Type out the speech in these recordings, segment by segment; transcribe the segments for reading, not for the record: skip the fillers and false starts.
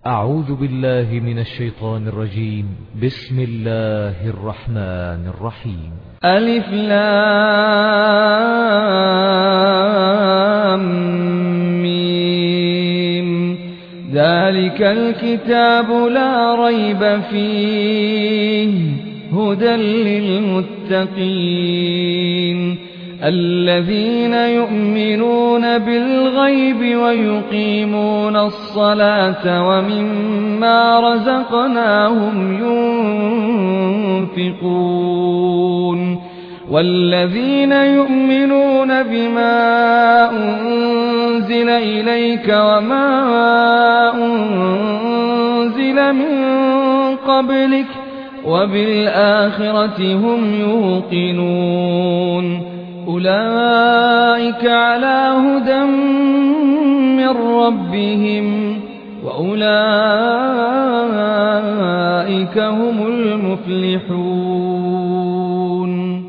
أعوذ بالله من الشيطان الرجيم. بسم الله الرحمن الرحيم. ألف لام ميم. ذلك الكتاب لا ريب فيه هدى للمتقين الذين يؤمنون بالغيب ويقيمون الصلاة ومما رزقناهم ينفقون والذين يؤمنون بما أنزل إليك وما أنزل من قبلك وبالآخرة هم يوقنون أولئك على هدى من ربهم وأولئك هم المفلحون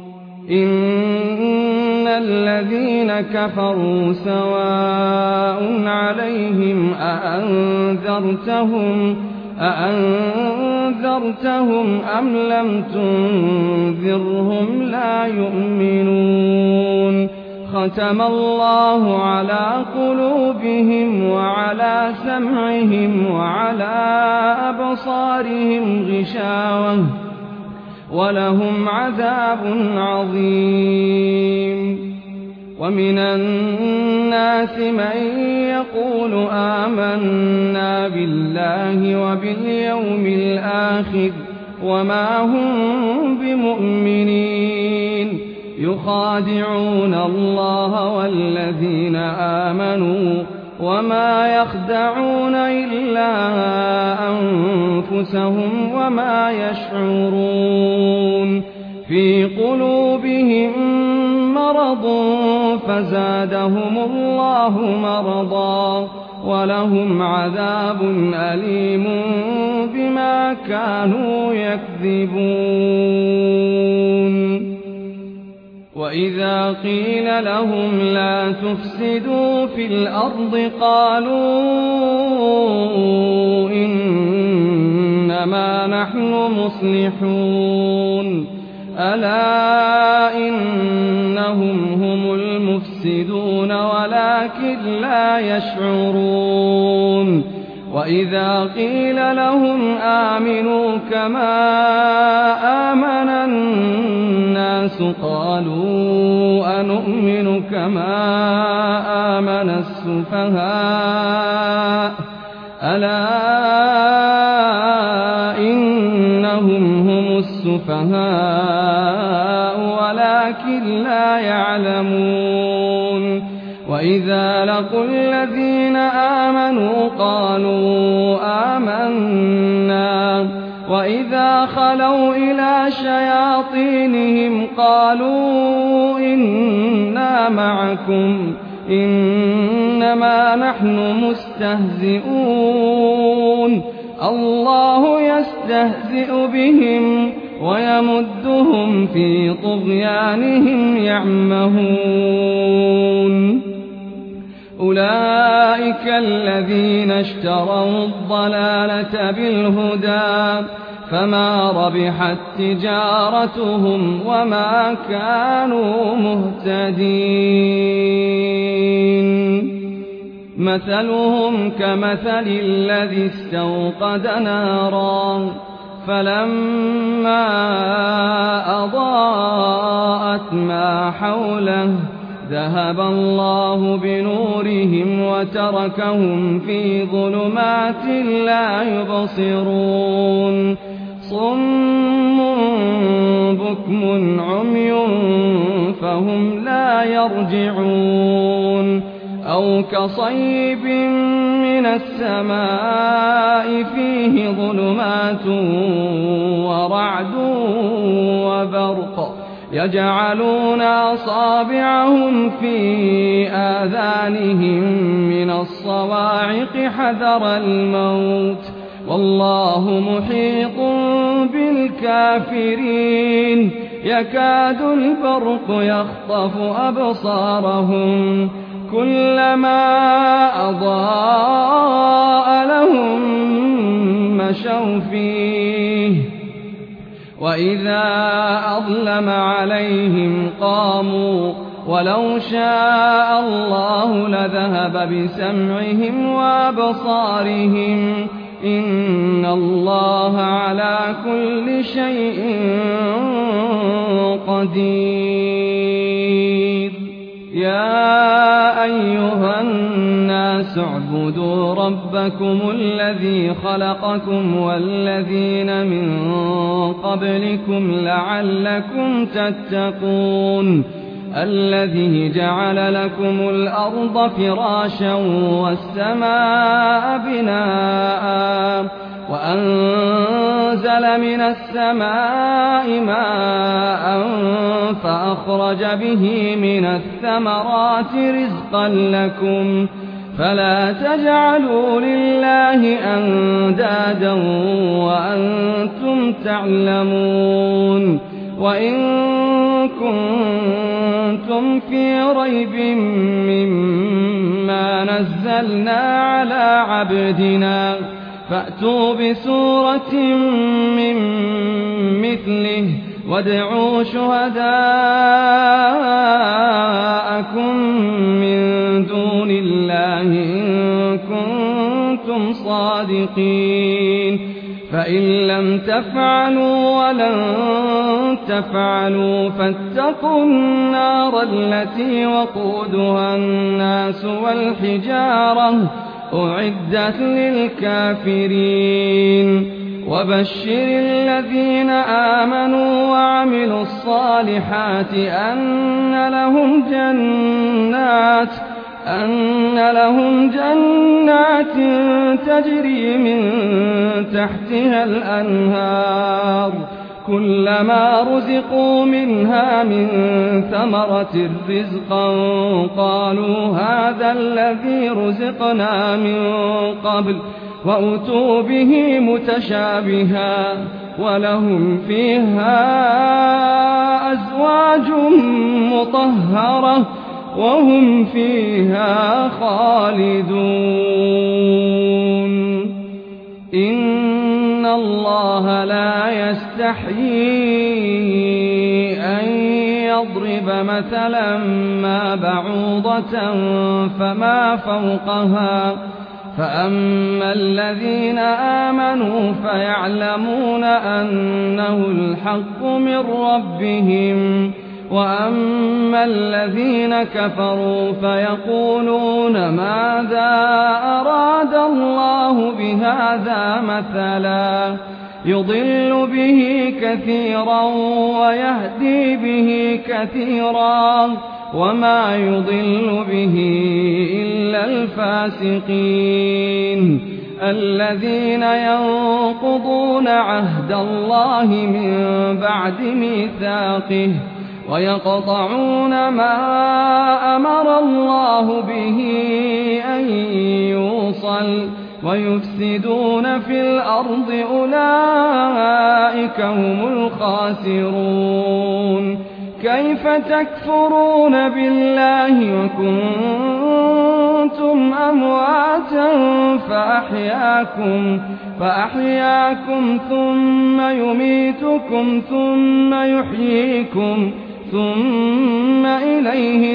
إن الذين كفروا سواء عليهم أأنذرتهم أم لم تنذرهم لا يؤمنون ختم الله على قلوبهم وعلى سمعهم وعلى أبصارهم غشاوة ولهم عذاب عظيم ومن الناس من يقول آمنا بالله وباليوم الآخر وما هم بمؤمنين يخادعون الله والذين آمنوا وما يخدعون إلا أنفسهم وما يشعرون في قلوبهم مرض فزادهم الله مرضا ولهم عذاب أليم بما كانوا يكذبون وإذا قيل لهم لا تفسدوا في الأرض قالوا إنما نحن مصلحون ألا إنهم هم المفسدون ولكن لا يشعرون وإذا قيل لهم آمنوا كما آمن الناس قالوا أنؤمن كما آمن السفهاء ألا إنهم هم السفهاء ولكن لا يعلمون وإذا لقوا الذين آمنوا قالوا آمنا وإذا خلوا إلى شياطينهم قالوا إنا معكم إنما نحن مستهزئون الله يستهزئ بهم ويمدهم في طغيانهم يعمهون أولئك الذين اشتروا الضلالة بالهدى فما ربحت تجارتهم وما كانوا مهتدين مثلهم كمثل الذي استوقد نارا فلما أضاءت ما حوله ذهب الله بنورهم وتركهم في ظلمات لا يبصرون صم بكم عمي فهم لا يرجعون أو كصيب من السماء فيه ظلمات ورعد وبرق يجعلون أصابعهم في آذانهم من الصواعق حذر الموت والله محيط بالكافرين يكاد البرق يخطف أبصارهم كلما أضاء لهم مشوا فيه وإذا أظلم عليهم قاموا ولو شاء الله لذهب بسمعهم وأبصارهم إن الله على كل شيء قدير يا أيها الناس اعبدوا ربكم الذي خلقكم والذين من قبلكم لعلكم تتقون الذي جعل لكم الأرض فراشا والسماء بناء وأنزل من السماء ماء فأخرج به من الثمرات رزقا لكم فلا تجعلوا لله أندادا وأنتم تعلمون وإن كنتم في ريب مما نزلنا على عبدنا فأتوا بسورة من مثله وادعوا شهداءكم من دون الله إن كنتم صادقين فإن لم تفعلوا ولن تفعلوا فاتقوا النار التي وقودها الناس والحجارة أعدت للكافرين وبشر الذين آمنوا وعملوا الصالحات أن لهم جنات تجري من تحتها الأنهار كلما رزقوا منها من ثمرة رزقا قالوا هذا الذي رزقنا من قبل وأتوا به متشابها ولهم فيها أزواج مطهرة وهم فيها خالدون إن الله لا يستحيي أن يضرب مثلا ما بعوضة فما فوقها فأما الذين آمنوا فيعلمون أنه الحق من ربهم وأما الذين كفروا فيقولون ماذا أراد الله بهذا مثلا يضل به كثيرا ويهدي به كثيرا وما يضل به إلا الفاسقين الذين ينقضون عهد الله من بعد ميثاقه ويقطعون ما أمر الله به أن يوصل ويفسدون في الأرض أولئك هم الخاسرون كيف تكفرون بالله وكنتم أمواتا فأحياكم ثم يميتكم ثم يحييكم ثم إليه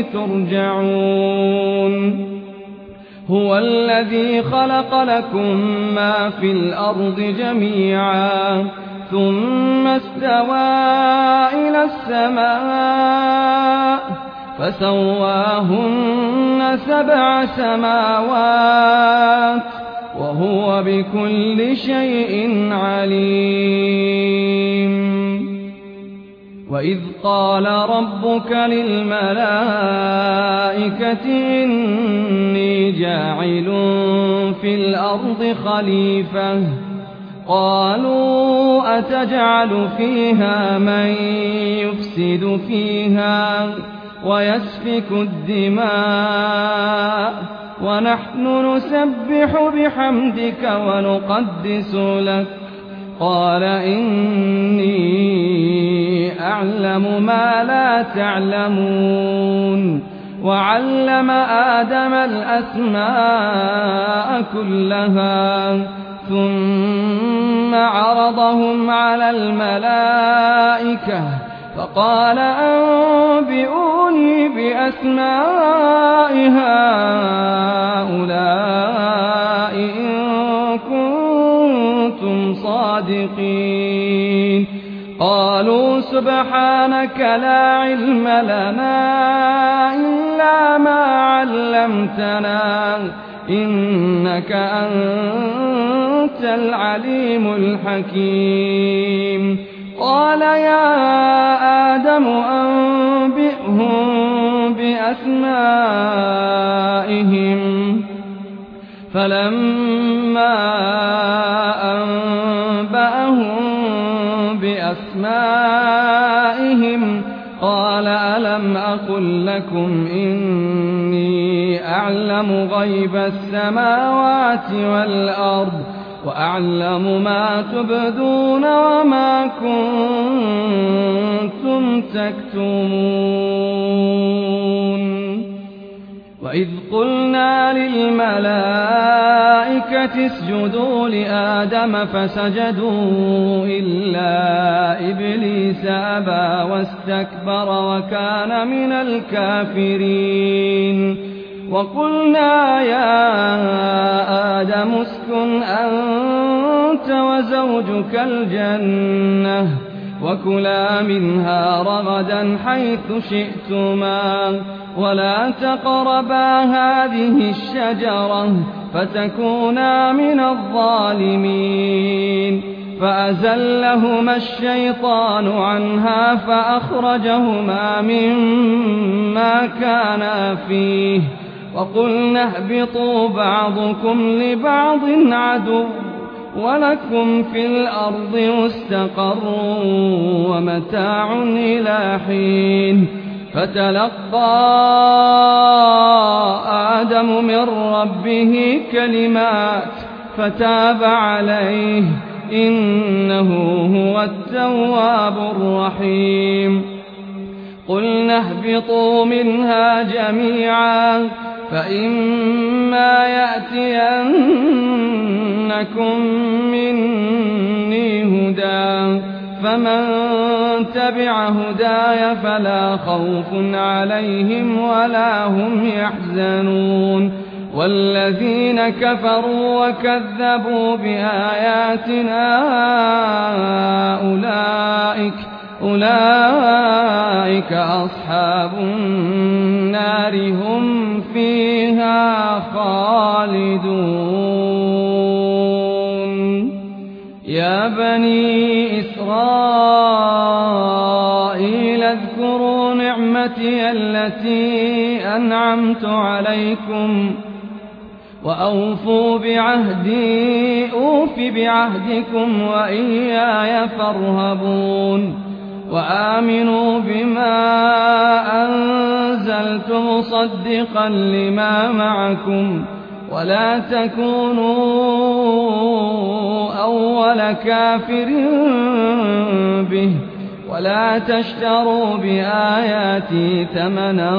ترجعون هو الذي خلق لكم ما في الأرض جميعا ثم استوى إلى السماء فسواهن 7 سماوات وهو بكل شيء عليم وإذ قال ربك للملائكة إني جاعل في الأرض خليفة قالوا أتجعل فيها من يفسد فيها ويسفك الدماء ونحن نسبح بحمدك ونقدس لك قال إني أعلم ما لا تعلمون وعلم آدم الأسماء كلها ثم عرضهم على الملائكة فقال أنبئوني بأسماء هؤلاء إن كنتم صادقين قالوا سبحانك لا علم لنا إلا ما علمتنا إنك أنت العليم الحكيم قال يا آدم أنبئهم بأسمائهم فلما أنبأهم بأسمائهم قال ألم أقل لكم إني أعلم غيب السماوات والأرض وأعلم ما تبدون وما كنتم تكتمون وإذ قلنا للملائكة اسجدوا لآدم فسجدوا إلا إبليس أبى واستكبر وكان من الكافرين وقلنا يا آدم اسكن أنت وزوجك الجنة وكلا منها رغدا حيث شئتما ولا تقربا هذه الشجرة فتكونا من الظالمين فأزلهما الشيطان عنها فأخرجهما مما كانا فيه وقلنا اهبطوا بعضكم لبعض عدو ولكم في الأرض مستقر ومتاع إلى حين فتلقى آدم من ربه كلمات فتاب عليه إنه هو التواب الرحيم قلنا اهبطوا منها جميعا فإما يأتينكم مني هدى فمن تبع هداي فلا خوف عليهم ولا هم يحزنون والذين كفروا وكذبوا بآياتنا أولئك أصحاب النار هم فيها خالدون يا بني إسرائيل اذكروا نعمتي التي أنعمت عليكم وأوفوا بعهدي أوف بعهدكم وإياي فارهبون وآمنوا بما أنزلت مصدقا لما معكم ولا تكونوا أول كافر به ولا تشتروا بآياتي ثمنا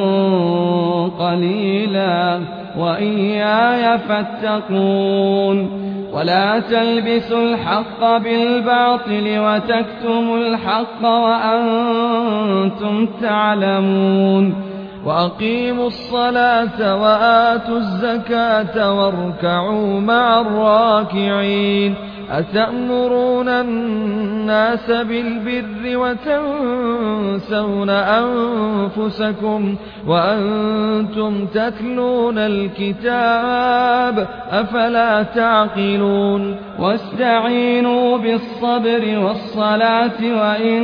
قليلا وإياي فاتقون ولا تلبسوا الحق بالباطل وتكتموا الحق وأنتم تعلمون وأقيموا الصلاة وآتوا الزكاة واركعوا مع الراكعين أتأمرون الناس بالبر وتنسون أنفسكم وأنتم تتلون الكتاب أفلا تعقلون واستعينوا بالصبر والصلاة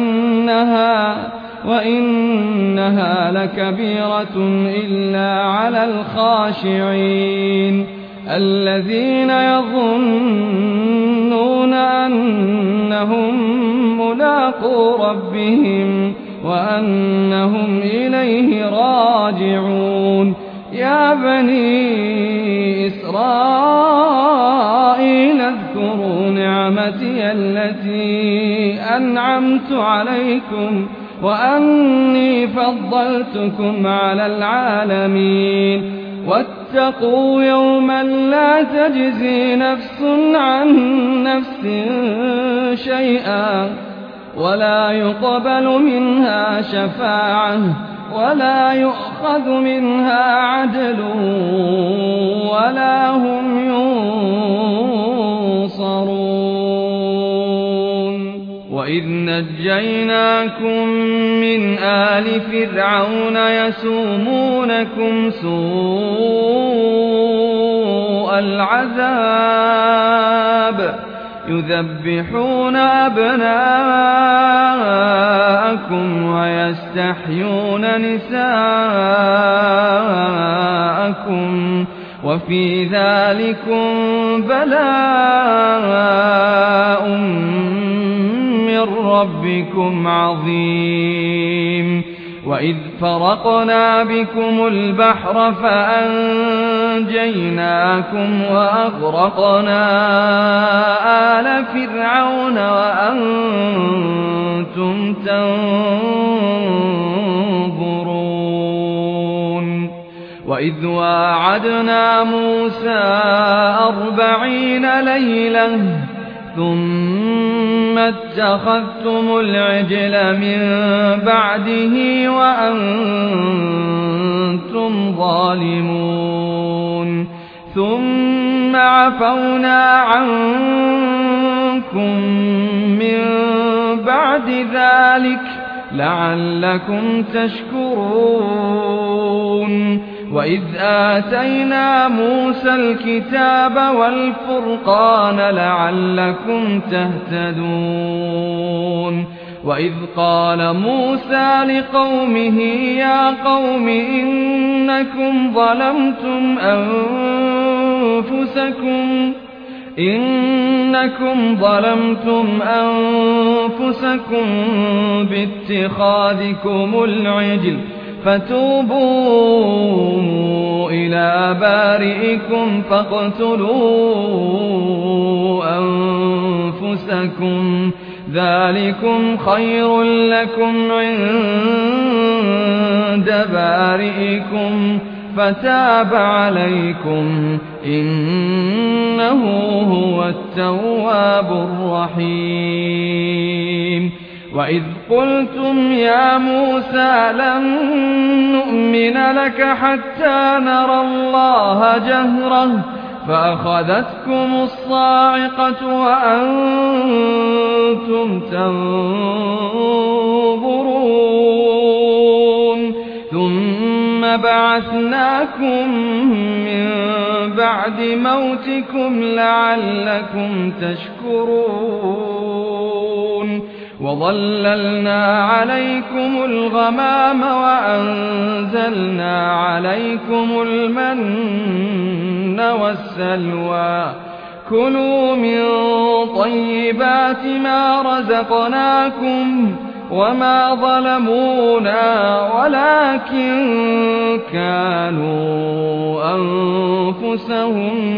وإنها لكبيرة إلا على الخاشعين الذين يظنون أنهم ملاقو ربهم وأنهم إليه راجعون يا بني إسرائيل اذكروا نعمتي التي أنعمت عليكم وأني فضلتكم على العالمين واتقوا يوما لا تجزي نفس عن نفس شيئا ولا يقبل منها شفاعة ولا يؤخذ منها عدل ولا هم ينصرون. وإذ نجيناكم من آل فرعون يسومونكم سوء العذاب يذبحون أبناءكم ويستحيون نساءكم وفي ذلكم بلاء من ربكم عظيم. وإذ فرقنا بكم البحر فأنجيناكم وأغرقنا آل فرعون وأنتم تنظرون. وإذ واعدنا موسى 40 ليلة ثم اتخذتم العجل من بعده وأنتم ظالمون ثم عفونا عنكم من بعد ذلك لعلكم تشكرون. وإذ آتينا موسى الكتاب والفرقان لعلكم تهتدون. وإذ قال موسى لقومه يا قوم إنكم ظلمتم أنفسكم باتخاذكم العجل فتوبوا إلى بارئكم فاقتلوا أنفسكم ذلكم خير لكم عند بارئكم فتاب عليكم إنه هو التواب الرحيم. وإذ قلتم يا موسى لن نؤمن لك حتى نرى الله جهرة فأخذتكم الصاعقة وأنتم تنظرون ثم بعثناكم من بعد موتكم لعلكم تشكرون. وظللنا عليكم الغمام وأنزلنا عليكم المن والسلوى كلوا من طيبات ما رزقناكم وما ظلمونا ولكن كانوا أنفسهم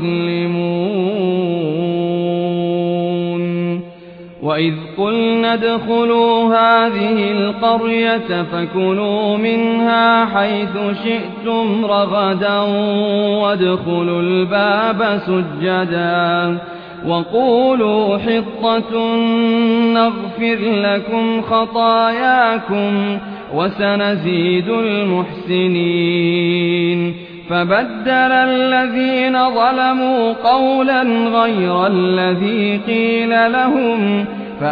يظلمون. وإذ قلنا ادخلوا هذه القرية فكلوا منها حيث شئتم رغدا وادخلوا الباب سجدا وقولوا حطة نغفر لكم خطاياكم وسنزيد المحسنين. فبدل الذين ظلموا قولا غير الذي قيل لهم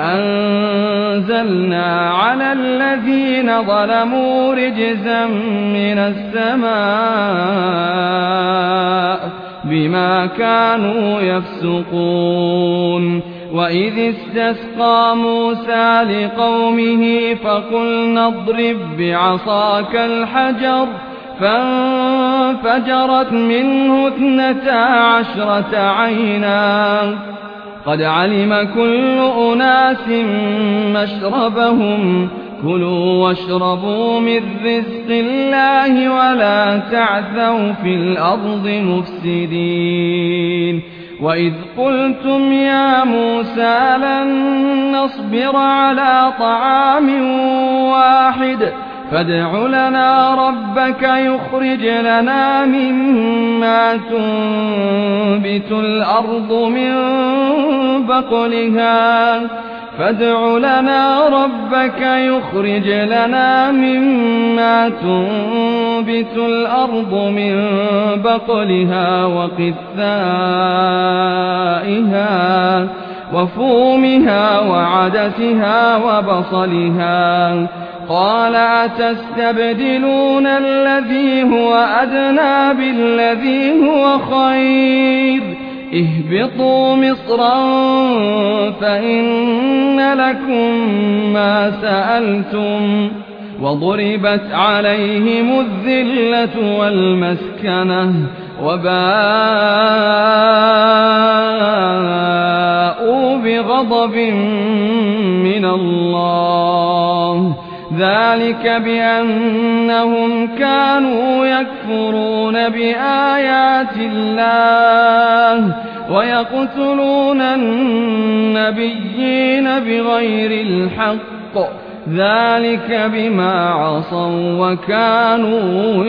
فأنزلنا على الذين ظلموا رجزا من السماء بما كانوا يفسقون. وإذ استسقى موسى لقومه فقلنا اضرب بعصاك الحجر فانفجرت منه 12 عينا قد علم كل أناس مشربهم كلوا واشربوا من رزق الله ولا تعثوا في الأرض مفسدين. وإذ قلتم يا موسى لن نصبر على طعام واحد فادع لنا ربك يخرج لنا مما تنبت الأرض من بقلها فادع لنا ربك يخرج لنا مما تنبت الأرض من بقلها وقثائها وفومها وعدسها وبصلها قال أتستبدلون الذي هو أدنى بالذي هو خير اهبطوا مصرا فإن لكم ما سألتم وضربت عليهم الذلة والمسكنة وباءوا بغضب من الله ذلك بأنهم كانوا يكفرون بآيات الله ويقتلون النبيين بغير الحق ذلك بما عصوا وكانوا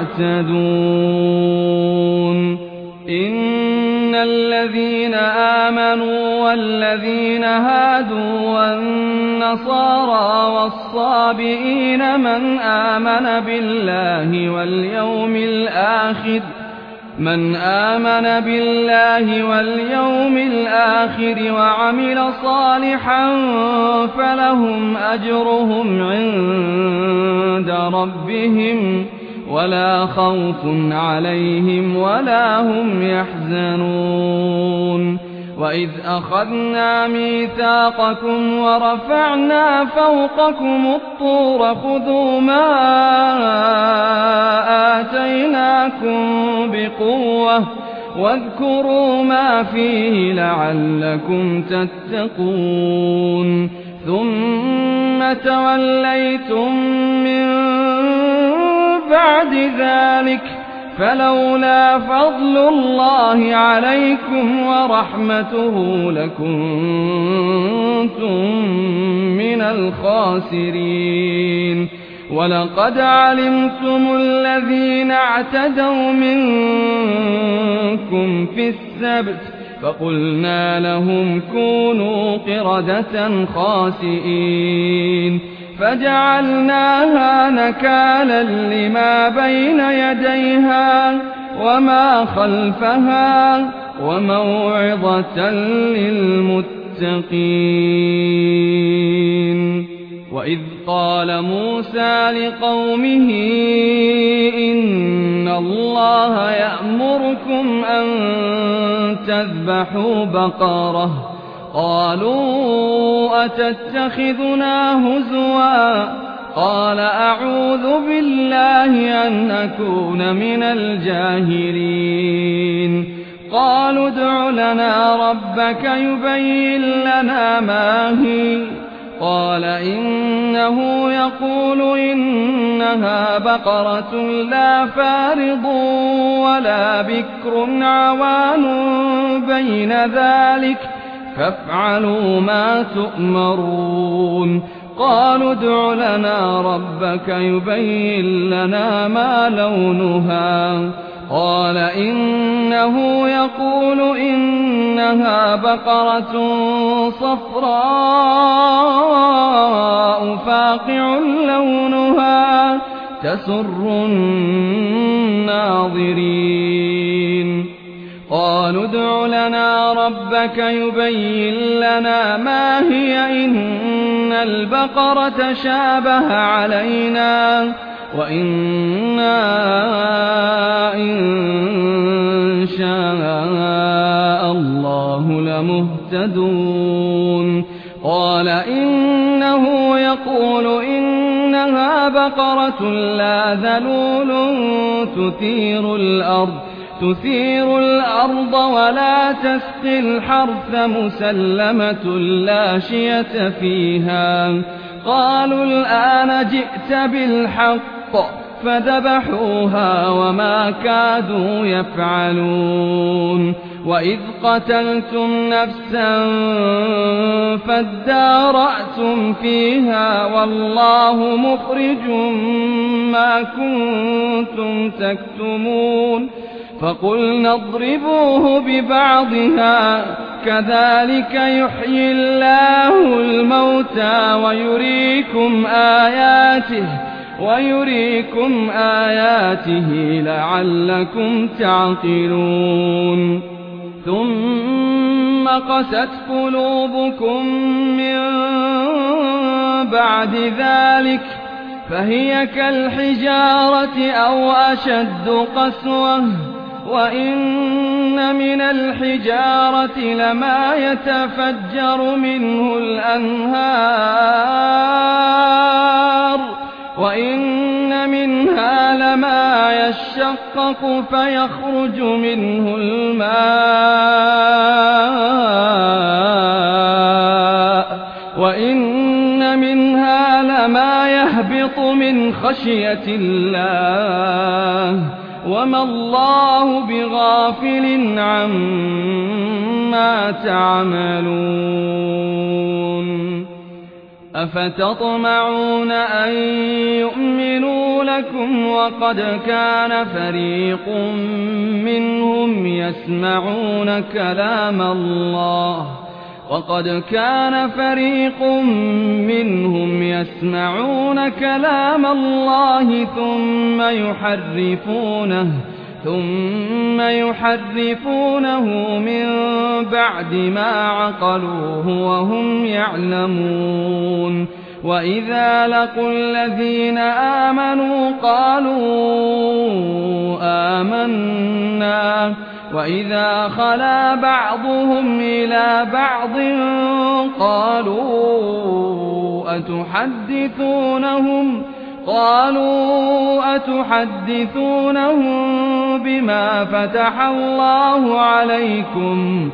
يعتدون إن الذين آمنوا والذين هادوا والنصارى والصابئين من آمن بالله واليوم الآخر وعمل صالحا فلهم أجرهم عند ربهم ولا خوف عليهم ولا هم يحزنون وإذ أخذنا ميثاقكم ورفعنا فوقكم الطور خذوا ما آتيناكم بقوة واذكروا ما فيه لعلكم تتقون ثم توليتم من بعد ذلك فلولا فضل الله عليكم ورحمته لكنتم من الخاسرين ولقد علمتم الذين اعتدوا منكم في السبت فقلنا لهم كونوا قردة خاسئين فجعلناها نكالا لما بين يديها وما خلفها وموعظة للمتقين وإذ قال موسى لقومه إن الله يأمركم أن تذبحوا بقرة قالوا أتتخذنا هزوا قال أعوذ بالله أن أكون من الجاهلين قالوا ادع لنا ربك يبين لنا ما هي قال إنه يقول إنها بقرة لا فارض ولا بكر عوان بين ذلك فافعلوا ما تؤمرون قالوا ادع لنا ربك يبين لنا ما لونها قال إنه يقول إنها بقرة صفراء فاقع لونها تسر الناظرين قالوا ادع لنا ربك يبين لنا ما هي إن البقرة شابه علينا وإنا إن شاء الله لمهتدون قال إنه يقول إنها بقرة لا ذلول تثير الأرض ولا تسقي الحرث مسلمة لا شية فيها قالوا الآن جئت بالحق فذبحوها وما كادوا يفعلون وإذ قتلتم نفسا فادارأتم فيها والله مخرج ما كنتم تكتمون فقلنا اضربوه ببعضها كذلك يحيي الله الموتى ويريكم آياته لعلكم تعقلون ثم قست قلوبكم من بعد ذلك فهي كالحجارة أو أشد قسوة وإن من الحجارة لما يتفجر منه الأنهار وإن منها لما يشقق فيخرج منه الماء وإن منها لما يهبط من خشية الله وما الله بغافل عما تعملون أفتطمعون أن يؤمنوا لكم وقد كان فريق منهم يسمعون كلام الله ثم يحرفونه من بعد ما عقلوه وهم يعلمون وإذا لقوا الذين آمنوا قالوا آمنا وإذا خلا بعضهم إلى بعض قالوا أتحدثونهم بما فتح الله عليكم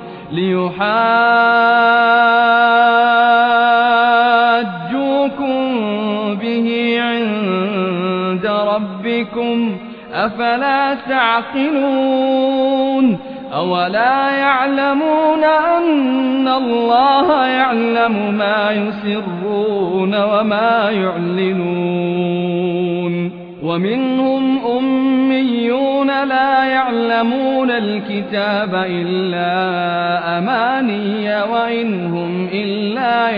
ليحاجوكم به عند ربكم أفلا تعقلون أولا يعلمون أن الله يعلم ما يسرون وما يعلنون ومنهم أميون لا يعلمون الكتاب إلا أماني وإن هم إلا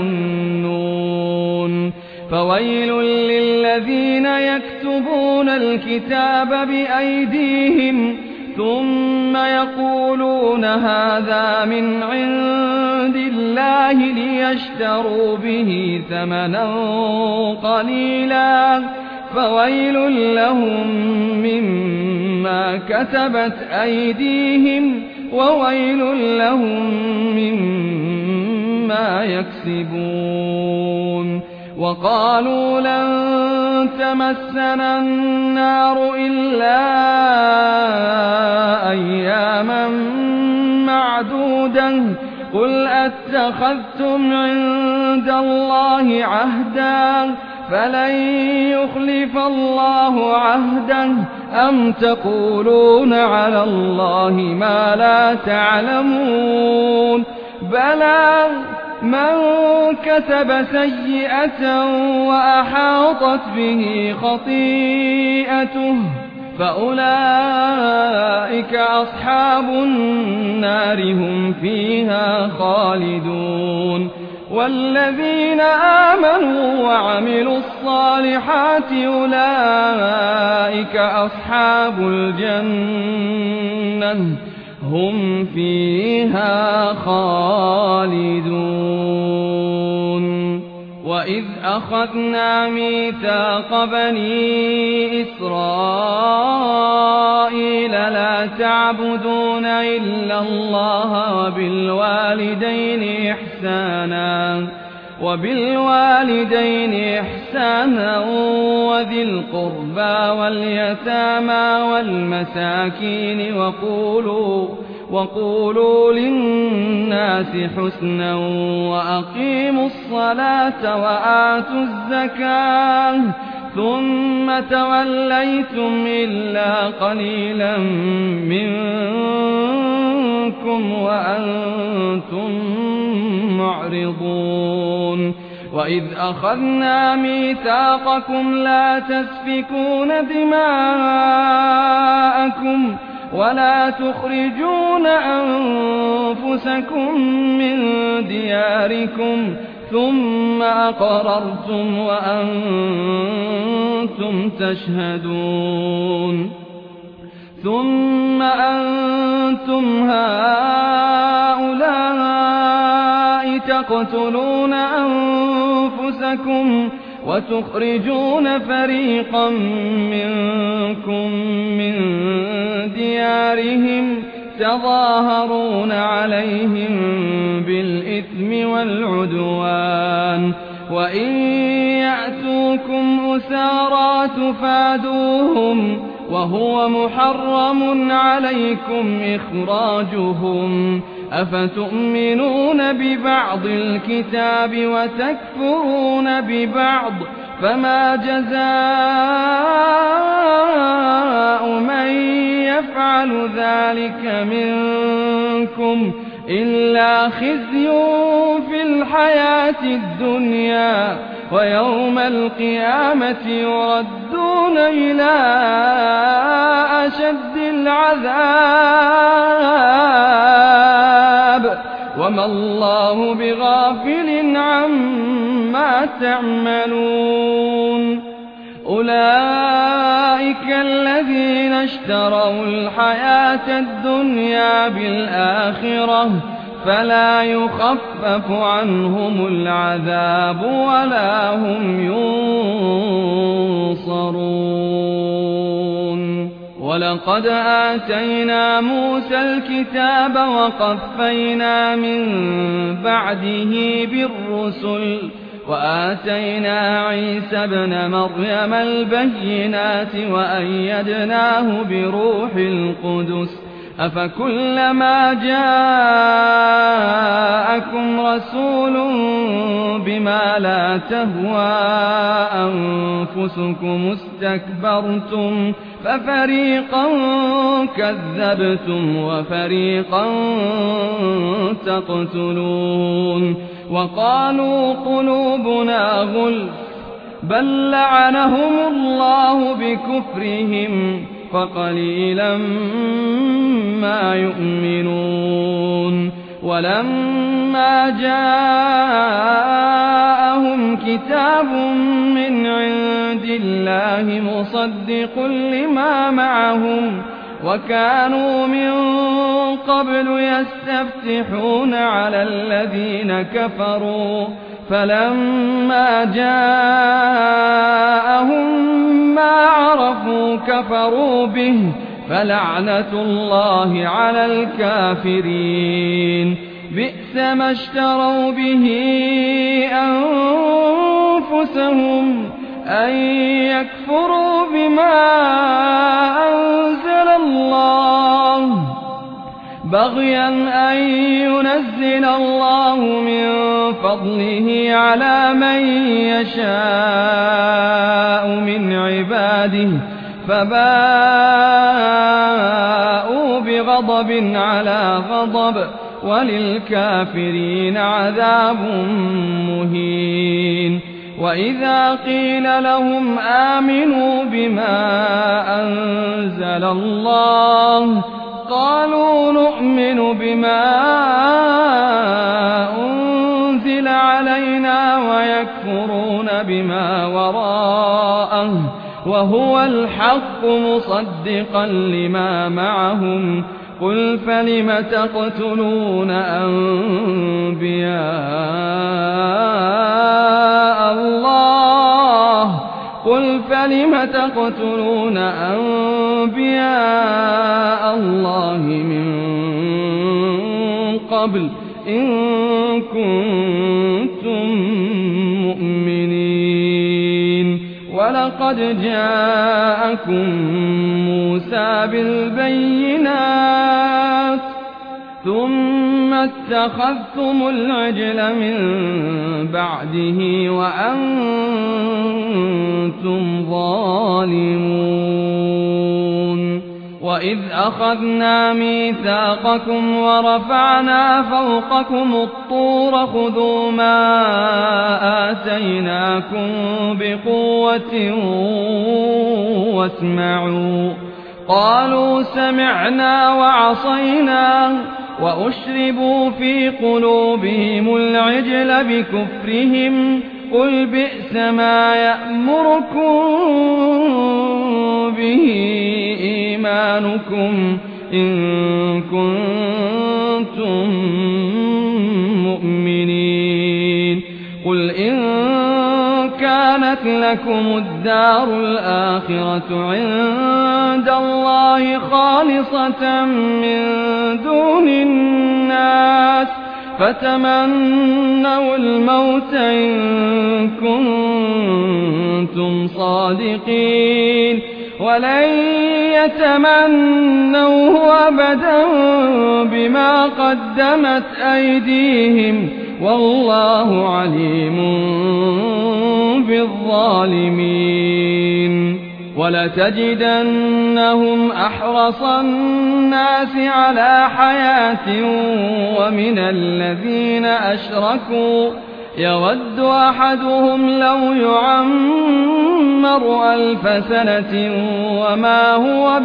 يظنون فويل للذين يكتبون الكتاب بأيديهم ثم يقولون هذا من عند الله ليشتروا به ثمنا قليلا فويل لهم مما كتبت أيديهم وويل لهم مما يكسبون وقالوا لن تمسنا النار إلا أياما معدودة قل أتخذتم عند الله عهدا فلن يخلف الله عهده أم تقولون على الله ما لا تعلمون بلى من كتب سيئة وأحاطت به خطيئته فأولئك أصحاب النار هم فيها خالدون والذين آمنوا وعملوا الصالحات أولئك أصحاب الجنة هم فيها خالدون وإذ أخذنا ميثاق بني إسرائيل لا تعبدون إلا الله وبالوالدين إحسانا وذي القربى واليتامى والمساكين وقولوا للناس حسنا وأقيموا الصلاة وآتوا الزكاة ثم توليتم إلا قليلا منكم وأنتم معرضون وإذ أخذنا ميثاقكم لا تسفكون دماءكم ولا تخرجون أنفسكم من دياركم ثم أقررتم وأنتم تشهدون ثم أنتم هؤلاء تقتلون أنفسكم وتخرجون فريقا منكم من ديارهم تظاهرون عليهم بالإثم والعدوان وإن يأتوكم أسارى تفادوهم وهو محرم عليكم إخراجهم أفتؤمنون ببعض الكتاب وتكفرون ببعض فما جزاء من يفعل ذلك منكم إلا خزي في الحياة الدنيا ويوم القيامة يردون إلى أشد العذاب وما الله بغافل عما تعملون أولئك الذين اشتروا الحياة الدنيا بالآخرة فلا يخفف عنهم العذاب ولا هم ينصرون ولقد آتينا موسى الكتاب وقفينا من بعده بالرسل وآتينا عيسى ابن مريم البينات وأيدناه بروح القدس أفكلما جاءكم رسول بما لا تهوى أنفسكم استكبرتم ففريقا كذبتم وفريقا تقتلون وقالوا قلوبنا غلف بل لعنهم الله بكفرهم فقليلا ما يؤمنون ولما جاءهم كتاب من عند الله مصدق لما معهم وكانوا من قبل يستفتحون على الذين كفروا فلما جاءهم ما عرفوا كفروا به فلعنة الله على الكافرين بئس ما اشتروا به أنفسهم أن يكفروا بما أنزل الله بغيا أن ينزل الله من فضله على من يشاء من عباده فباءوا بغضب على غضب وللكافرين عذاب مهين وإذا قيل لهم آمنوا بما أنزل الله قالوا نؤمن بما أنزل علينا ويكفرون بما وراءه وهو الحق مصدقا لما معهم قل فلم تقتلون أنبياء الله قل فلم تقتلون أنبياء الله من قبل إن كنتم مؤمنين ولقد جاءكم موسى بالبينات ثم اتخذتم العجل من بعده وأنتم ظالمون وإذ أخذنا ميثاقكم ورفعنا فوقكم الطور خذوا ما آتيناكم بقوة واسمعوا قالوا سمعنا وعصينا وأشربوا في قلوبهم العجل بكفرهم قل بئس ما يأمركم به إيمانكم إن كنتم مؤمنين قل إن كانت لكم الدار الآخرة عند الله خالصة من دون الناس فتمنوا الموت إن كنتم صادقين ولن يتمنوه أبدا بما قدمت أيديهم والله عليم بالظالمين ولتجدنهم أحرص الناس على حياة ومن الذين أشركوا يود أحدهم لو يعمر 1000 سنة وما هو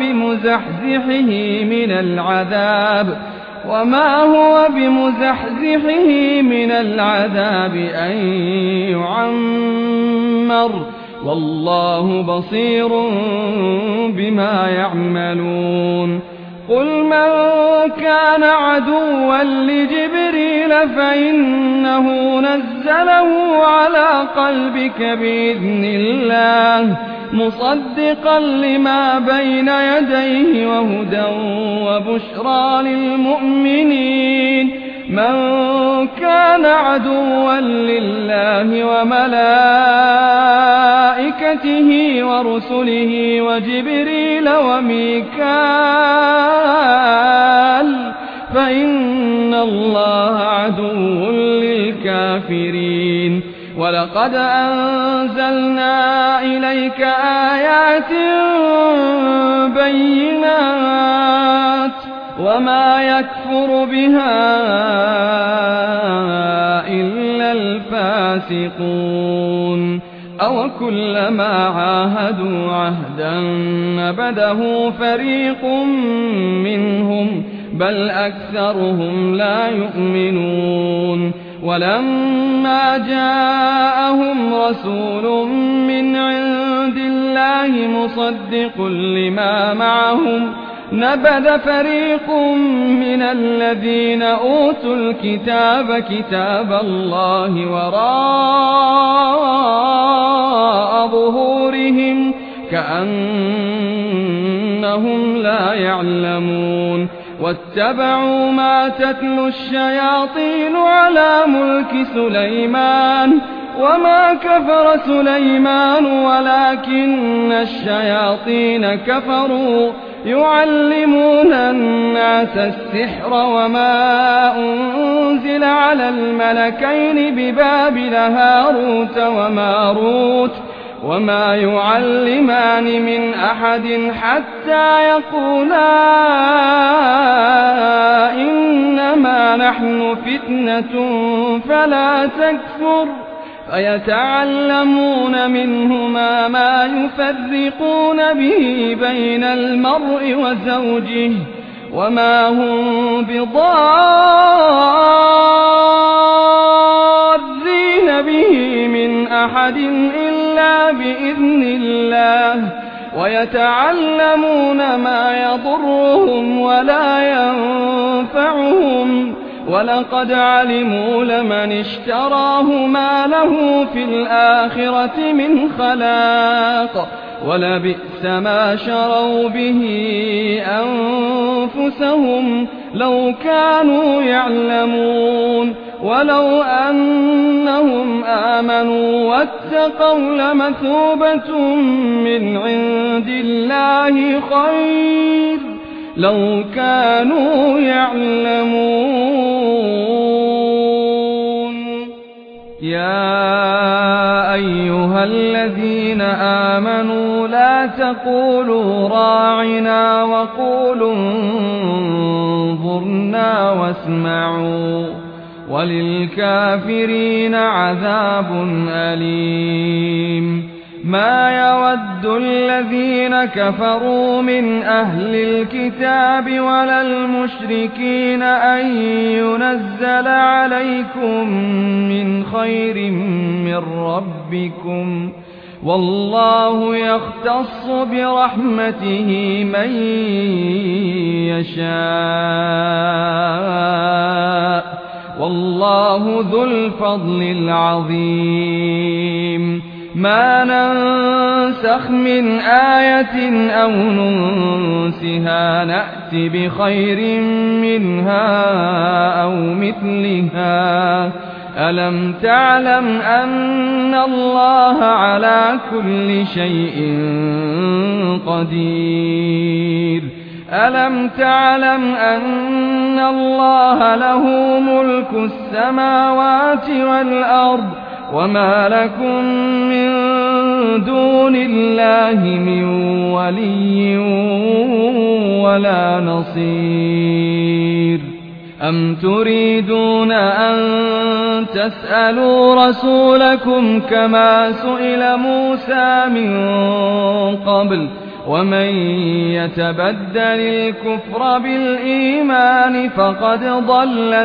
بمزحزحه من العذاب أن يعمر والله بصير بما يعملون قل من كان عدوا لجبريل فإنه نزله على قلبك بإذن الله مصدقا لما بين يديه وهدى وبشرى للمؤمنين من كان عدوا لله وملائكته ورسله وجبريل وميكال فإن الله عدو للكافرين ولقد أنزلنا إليك آيات بينات وما يكفر بها إلا الفاسقون أو كلما عاهدوا عهدا نبذه فريق منهم بل أكثرهم لا يؤمنون ولما جاءهم رسول من عند الله مصدق لما معهم نبذ فريق من الذين أوتوا الكتاب كتاب الله وراء ظهورهم كأنهم لا يعلمون واتبعوا ما تتلو الشياطين على ملك سليمان وما كفر سليمان ولكن الشياطين كفروا يعلمون الناس السحر وما أنزل على الملكين ببابل هاروت وماروت وما يعلمان من أحد حتى يقولا إنما نحن فتنة فلا تكفر فيتعلمون منهما ما يفرقون به بين المرء وزوجه وما هم بضارين به من أحد إلا بإذن الله ويتعلمون ما يضرهم ولا ينفعهم ولقد علموا لمن اشتراه ما له في الآخرة من خلاق ولبئس ما شروا به أنفسهم لو كانوا يعلمون ولو أنهم آمنوا واتقوا لمثوبة من عند الله خير لو كانوا يعلمون يا أيها الذين آمنوا لا ولا تقولوا راعنا وقولوا انظرنا واسمعوا وللكافرين عذاب أليم ما يود الذين كفروا من أهل الكتاب ولا المشركين أن ينزل عليكم من خير من ربكم والله يختص برحمته من يشاء والله ذو الفضل العظيم ما ننسخ من آية أو ننسها نأت بخير منها أو مثلها ألم تعلم أن الله على كل شيء قدير ألم تعلم أن الله له ملك السماوات والأرض وما لكم من دون الله من ولي ولا نصير أم تريدون أن تسألوا رسولكم كما سئل موسى من قبل ومن يتبدل الكفر بالإيمان فقد ضل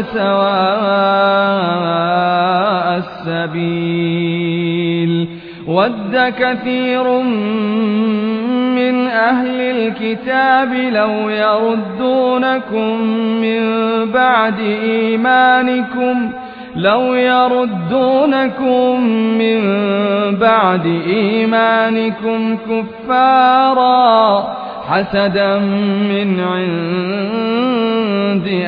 سواء السبيل ود كثير من أهل الكتاب لو يردونكم من بعد إيمانكم كفارا حسدا من عند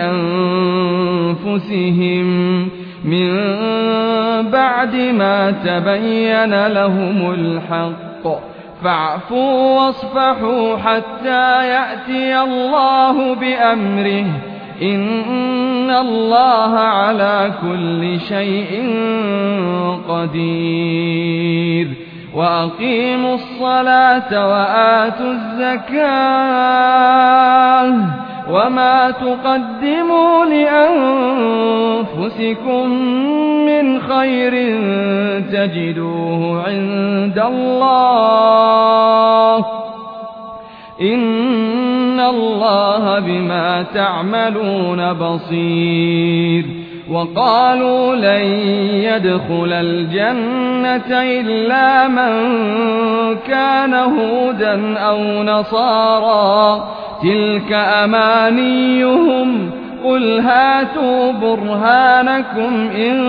أنفسهم من بعد ما تبين لهم الحق فاعفوا واصفحوا حتى يأتي الله بأمره إن الله على كل شيء قدير وأقيموا الصلاة وآتوا الزكاة وما تقدموا لأنفسكم من خير تجدوه عند الله إن الله بما تعملون بصير وقالوا لن يدخل الجنة إلا من كان هودا أو نصارى تلك أمانيهم قل هاتوا برهانكم إن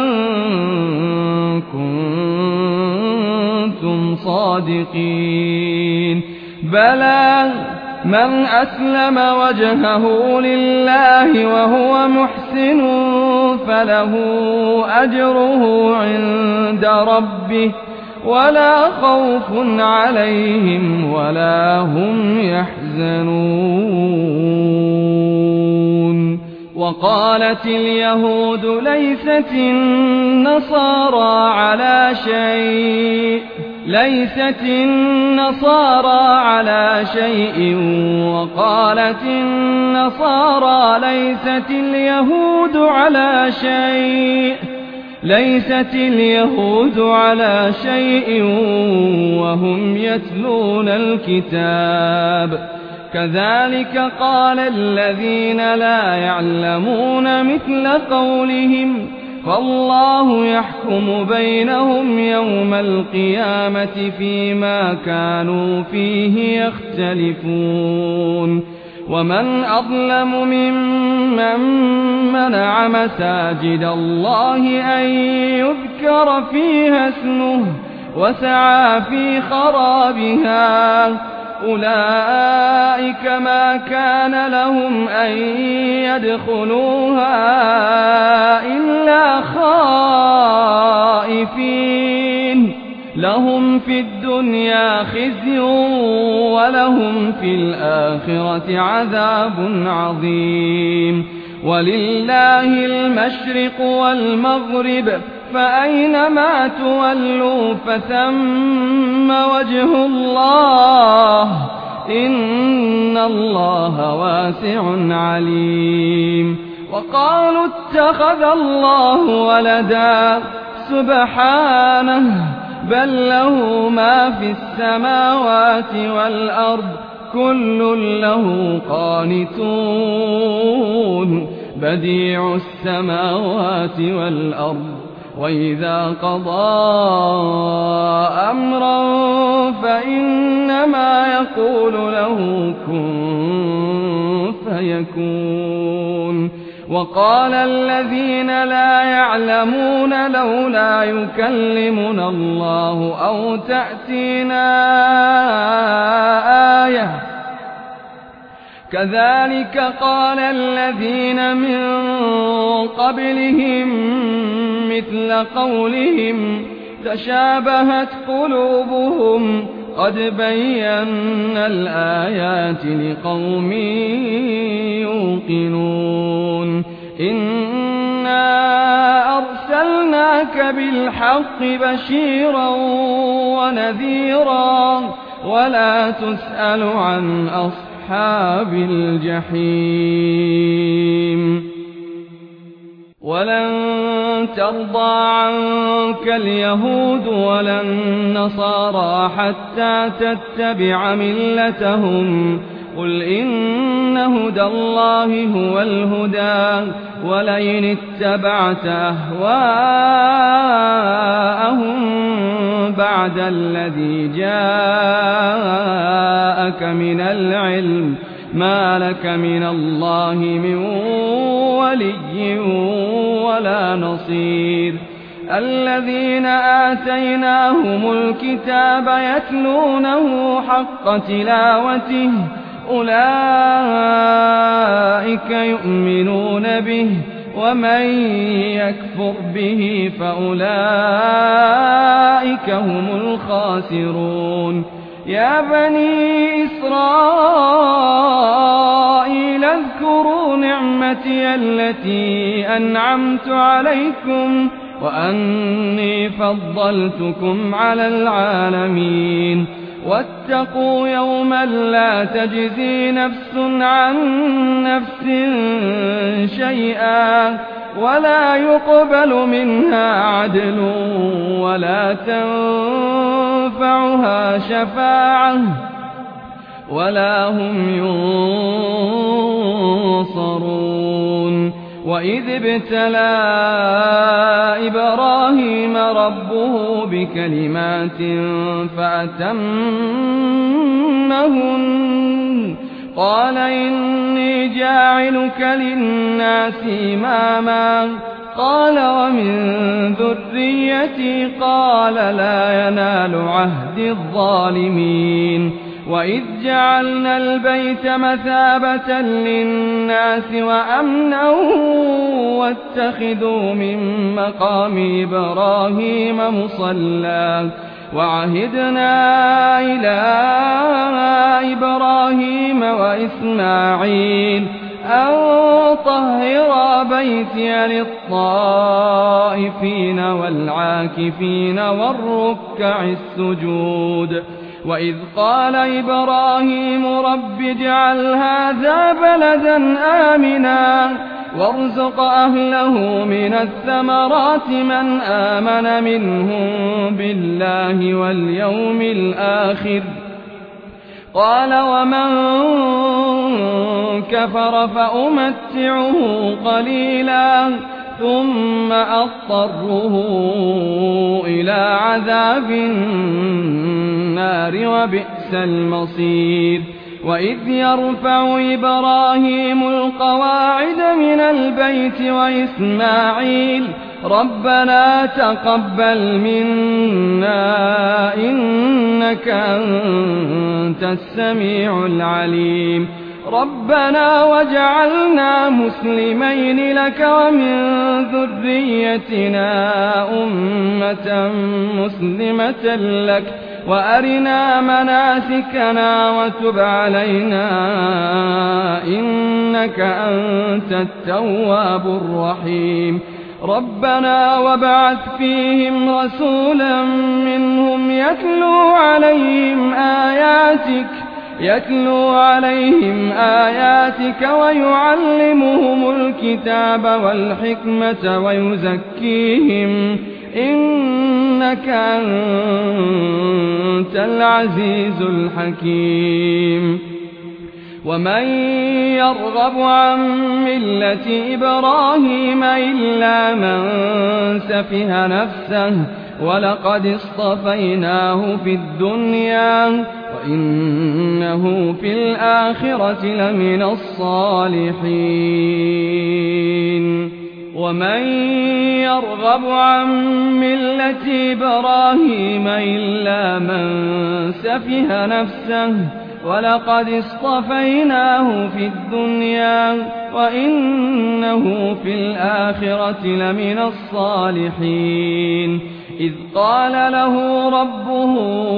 كنتم صادقين بلى من أسلم وجهه لله وهو محسن فله أجره عند ربه ولا خوف عليهم ولا هم يحزنون وقالت اليهود ليست النصارى على شيء وقالت النصارى ليست اليهود على شيء وهم يتلون الكتاب كذلك قال الذين لا يعلمون مثل قولهم فالله يحكم بينهم يوم القيامة فيما كانوا فيه يختلفون ومن أظلم ممن منع مساجد الله أن يذكر فيها اسمه وسعى في خرابها أولئك ما كان لهم أن يدخلوها إلا خائفين لهم في الدنيا خزي ولهم في الآخرة عذاب عظيم ولله المشرق والمغرب فأينما تولوا فثم وجه الله إن الله واسع عليم وقالوا اتخذ الله ولدا سبحانه بل له ما في السماوات والأرض كل له قانتون بديع السماوات والأرض وإذا قضى أمرا فإنما يقول له كن فيكون وقال الذين لا يعلمون لولا يكلمنا الله أو تأتينا آية كذلك قال الذين من قبلهم مثل قولهم تشابهت قلوبهم قد بينا الآيات لقوم يوقنون إنا أرسلناك بالحق بشيرا ونذيرا ولا تسأل عن أصحاب الجحيم ولن ترضى عنك اليهود ولا النصارى حتى تتبع ملتهم قل إن هدى الله هو الهدى ولئن اتبعت أهواءهم بعد الذي جاءك من العلم ما لك من الله من ولي ولا نصير الذين آتيناهم الكتاب يتلونه حق تلاوته أولئك يؤمنون به ومن يكفر به فأولئك هم الخاسرون يا بني إسرائيل اذكروا نعمتي التي أنعمت عليكم وأني فضلتكم على العالمين واتقوا يوما لا تجزي نفس عن نفس شيئا ولا يقبل منها عدل ولا تنفعها شفاعة ولا هم ينصرون وإذ ابتلى إبراهيم ربه بكلمات فأتمهن قال إني جاعلك للناس إماما قال ومن ذريتي قال لا ينال عهد الظالمين وإذ جعلنا البيت مثابة للناس وأمنا واتخذوا من مقام إبراهيم مصلى وعهدنا إلى إبراهيم وإسماعيل أن طهرا بيتي للطائفين والعاكفين والركع السجود وإذ قال إبراهيم رب اجعل هذا بلدا آمنا وارزق أهله من الثمرات من آمن منهم بالله واليوم الآخر قال ومن كفر فأمتعه قليلا ثم أضطره إلى عذاب النار وبئس المصير وإذ يرفع إبراهيم القواعد من البيت وإسماعيل ربنا تقبل منا إنك أنت السميع العليم ربنا واجعلنا مسلمين لك ومن ذريتنا أمة مسلمة لك وأرنا مناسكنا وتب علينا إنك أنت التواب الرحيم ربنا وابعث فيهم رسولا منهم يتلو عليهم آياتك ويعلمهم الكتاب والحكمة ويزكيهم إنك أنت العزيز الحكيم ومن يرغب عن ملة إبراهيم إلا من سفه نفسه ولقد اصطفيناه في الدنيا وإنه في الآخرة لمن الصالحين ومن يرغب عن ملة إبراهيم إلا من سفه نفسه ولقد اصطفيناه في الدنيا وإنه في الآخرة لمن الصالحين إذ قال له ربه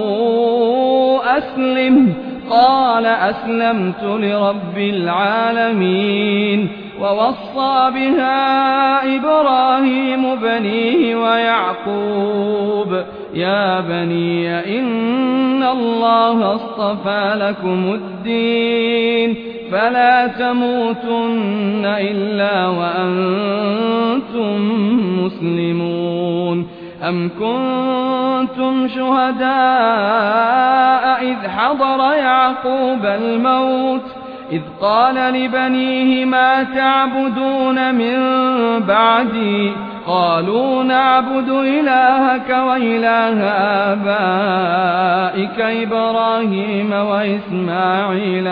أسلم قال أسلمت لرب العالمين ووصى بها إبراهيم بنيه ويعقوب يا بني إن الله اصطفى لكم الدين فلا تموتن إلا وأنتم مسلمون أم كنتم شهداء إذ حضر يعقوب الموت إذ قال لبنيه ما تعبدون من بعدي قالوا نعبد إلهك وإله آبائك إبراهيم وإسماعيل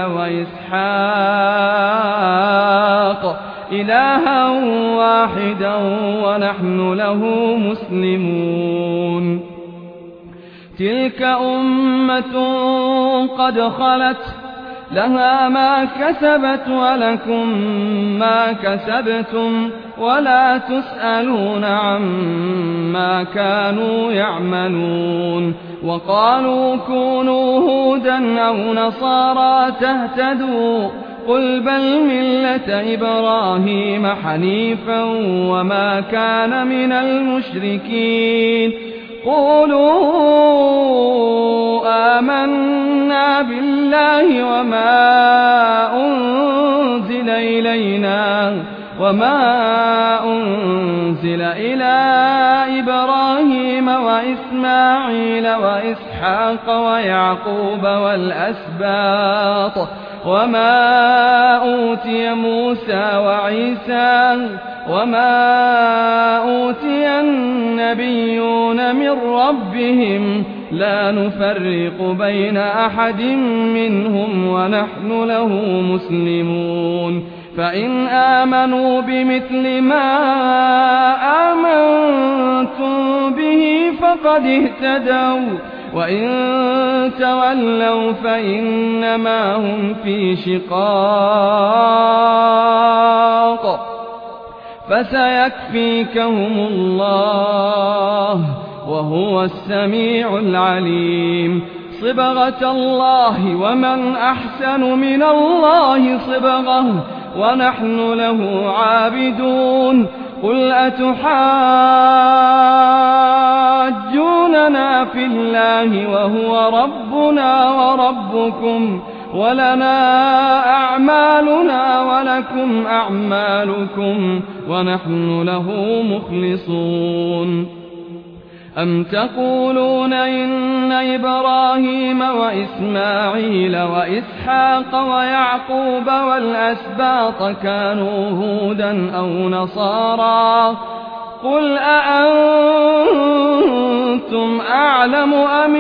وإسحاق إلها واحدا ونحن له مسلمون تلك أمة قد خلت لها ما كسبت ولكم ما كسبتم ولا تسألون عما كانوا يعملون وقالوا كونوا هودا أو نصارى تهتدوا قل بل ملة إبراهيم حنيفا وما كان من المشركين قولوا آمنا بالله وما أنزل إلى إبراهيم وإسماعيل وإسحاق ويعقوب والأسباط وما أوتي موسى وعيسى وما أوتي النبيون من ربهم لا نفرق بين أحد منهم ونحن له مسلمون فإن آمنوا بمثل ما آمنتم به فقد اهتدوا وإن تولوا فإنما هم في شقاق فسيكفيكهم الله وهو السميع العليم صبغة الله ومن أحسن من الله صبغة ونحن له عابدون قل أتحاجوننا في الله وهو ربنا وربكم ولنا أعمالنا ولكم أعمالكم ونحن له مخلصون أم تقولون إن إبراهيم وإسماعيل وإسحاق ويعقوب والأسباط كانوا هودا أو نصارى قل أأنتم أعلم أم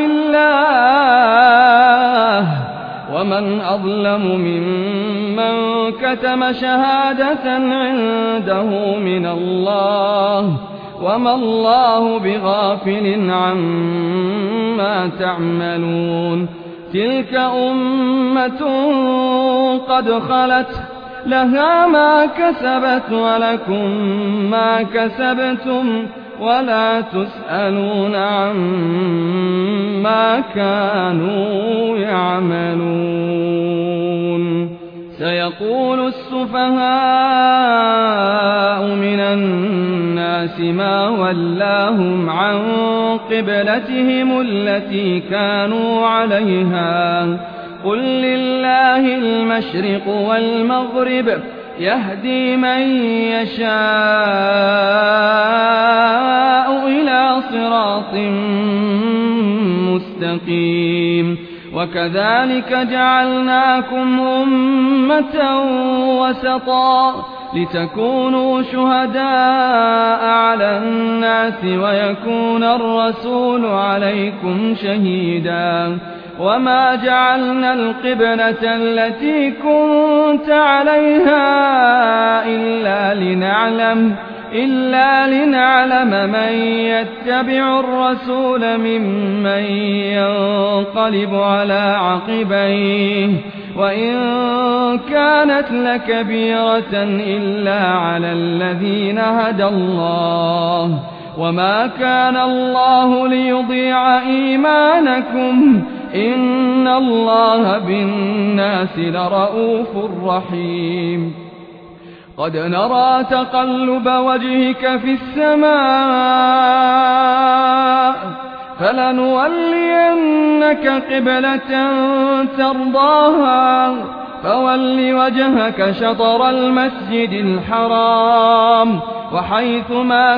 الله ومن أظلم ممن كتم شهادة عنده من الله وما الله بغافل عما تعملون تلك أمة قد خلت لها ما كسبت ولكم ما كسبتم ولا تسألون عما كانوا يعملون سيقول السفهاء من الناس للناس ما ولاهم عن قبلتهم التي كانوا عليها قل لله المشرق والمغرب يهدي من يشاء إلى صراط مستقيم وكذلك جعلناكم أمة وسطا لتكونوا شهداء على الناس ويكون الرسول عليكم شهيدا وما جعلنا القبلة التي كنت عليها إلا لنعلم من يتبع الرسول ممن ينقلب على عقبيه وإن كانت لكبيرة إلا على الذين هدى الله وما كان الله ليضيع إيمانكم إن الله بالناس لرءوف رحيم قد نرى تقلب وجهك في السماء فلنولينك قبلة ترضاها فول وجهك شطر المسجد الحرام وحيث ما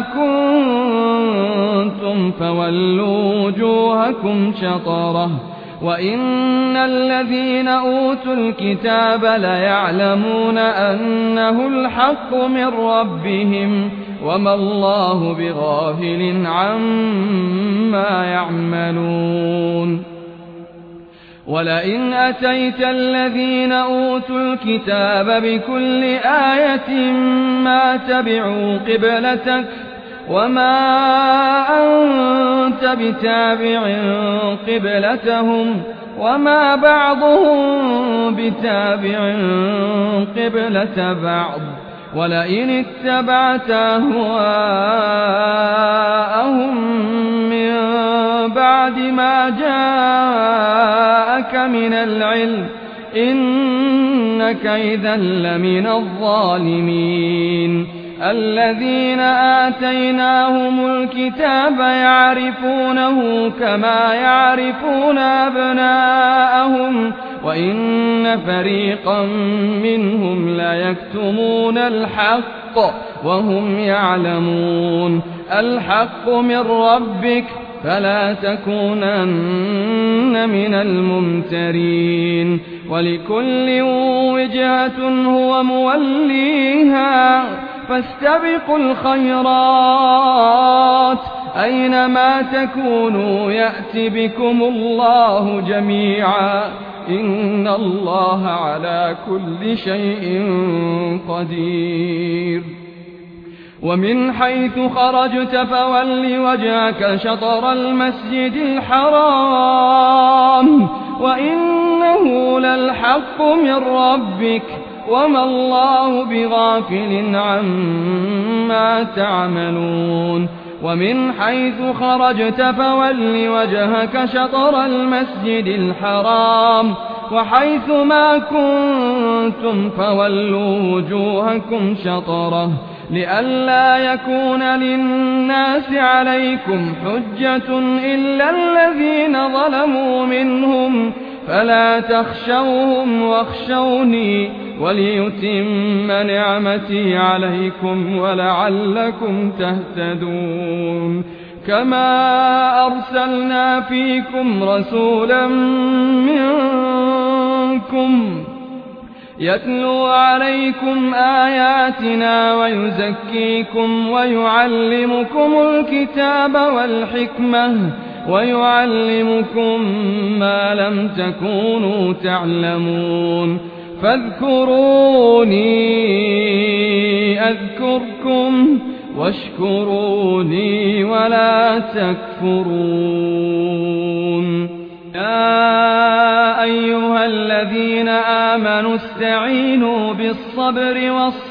كنتم فولوا وجوهكم شطره وإن الذين أوتوا الكتاب ليعلمون أنه الحق من ربهم وما الله بغافل عما يعملون ولئن أتيت الذين أوتوا الكتاب بكل آية ما تبعوا قبلتك وما أنت بتابع قبلتهم وما بعضهم بتابع قبلة بعض ولئن اتبعت أهواءهم من بعد ما جاءك من العلم إنك إذا لمن الظالمين الذين آتيناهم الكتاب يعرفونه كما يعرفون أبناءهم وإن فريقا منهم ليكتمون الحق وهم يعلمون الحق من ربك فلا تكونن من الممترين ولكل وجهة هو موليها فاستبقوا الخيرات أينما تكونوا يأت بكم الله جميعا إن الله على كل شيء قدير ومن حيث خرجت فول وجهك شطر المسجد الحرام وإنه للحق من ربك وما الله بغافل عما تعملون ومن حيث خرجت فول وجهك شطر المسجد الحرام وحيث ما كنتم فولوا وجوهكم شطره لئلا يكون للناس عليكم حجة إلا الذين ظلموا منهم فلا تخشوهم واخشوني وليتم نعمتي عليكم ولعلكم تهتدون كما أرسلنا فيكم رسولا منكم يتلو عليكم آياتنا ويزكيكم ويعلمكم الكتاب والحكمة ويعلمكم ما لم تكونوا تعلمون فاذكروني أذكركم واشكروني ولا تكفرون يا أيها الذين آمنوا استعينوا بالصبر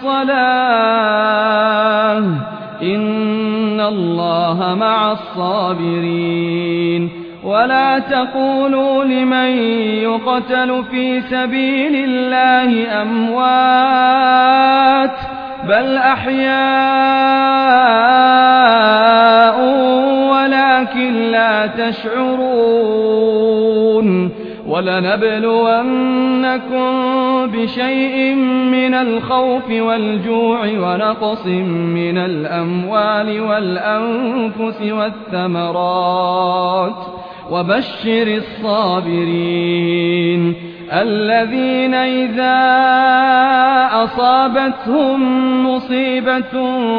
والصلاة إن الله مع الصابرين ولا تقولوا لمن يقتل في سبيل الله أموات بل أحياء ولكن لا تشعرون ولنبلونكم بشيء من الخوف والجوع ونقص من الأموال والأنفس والثمرات وبشر الصابرين الذين إذا أصابتهم مصيبة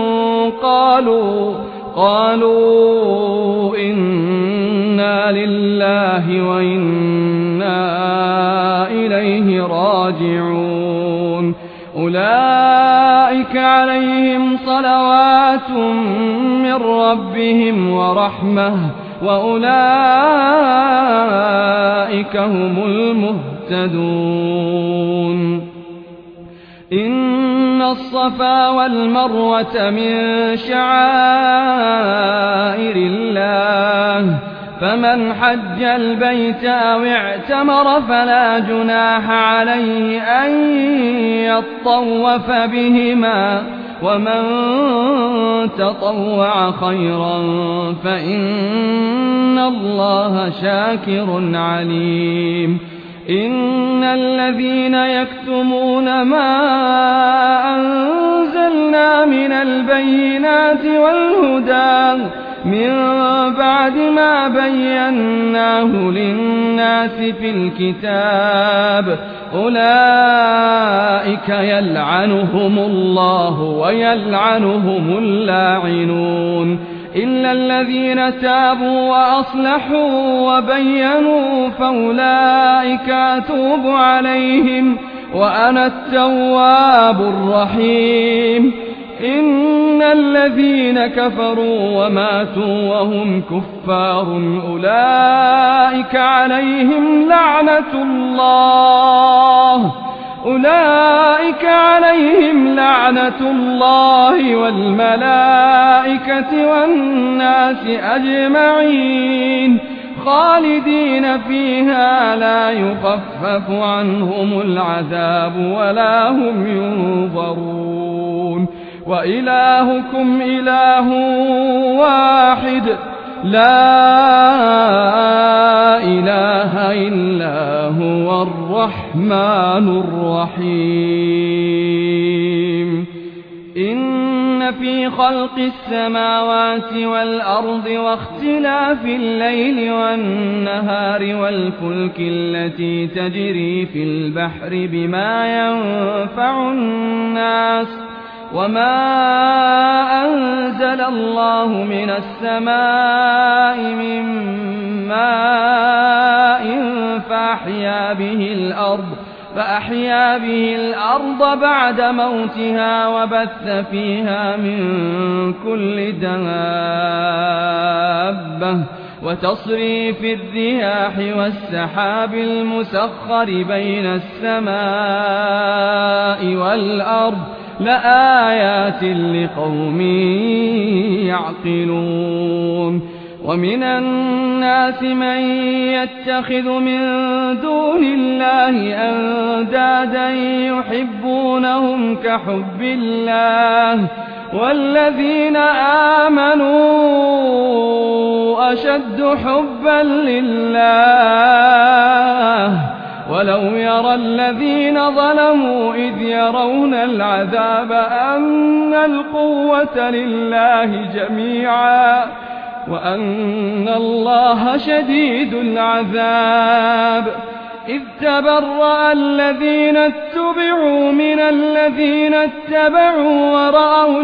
قالوا إنا لله وإنا إليه راجعون أولئك عليهم صلوات من ربهم ورحمة وأولئك هم المهتدون إن الصفا والمروة من شعائر الله فمن حج البيت أو اعتمر فلا جناح عليه أن يطوف بهما ومن تطوع خيرا فإن الله شاكر عليم إن الذين يكتمون ما أنزلنا من البينات والهدى من بعد ما بيناه للناس في الكتاب أولئك يلعنهم الله ويلعنهم اللاعنون إلا الذين تابوا وأصلحوا وبينوا فأولئك أتوب عليهم وأنا التواب الرحيم إن الذين كفروا وماتوا وهم كفار أولئك عليهم لعنة الله والملائكة والناس أجمعين خالدين فيها لا يخفف عنهم العذاب ولا هم ينظرون وإلهكم إله واحد لا إله إلا هو الرحمن الرحيم إن في خلق السماوات والأرض واختلاف الليل والنهار والفلك التي تجري في البحر بما ينفع الناس وما أنزل الله من السماء من ماء فأحيا به الأرض بعد موتها وبث فيها من كل دابة وتصريف الرياح والسحاب المسخر بين السماء والأرض لآيات لقوم يعقلون ومن الناس من يتخذ من دون الله أندادا يحبونهم كحب الله والذين آمنوا أشد حبا لله ولو يرى الذين ظلموا إذ يرون العذاب أن القوة لله جميعا وأن الله شديد العذاب إذ تبرأ الذين اتبعوا من الذين اتبعوا ورأوا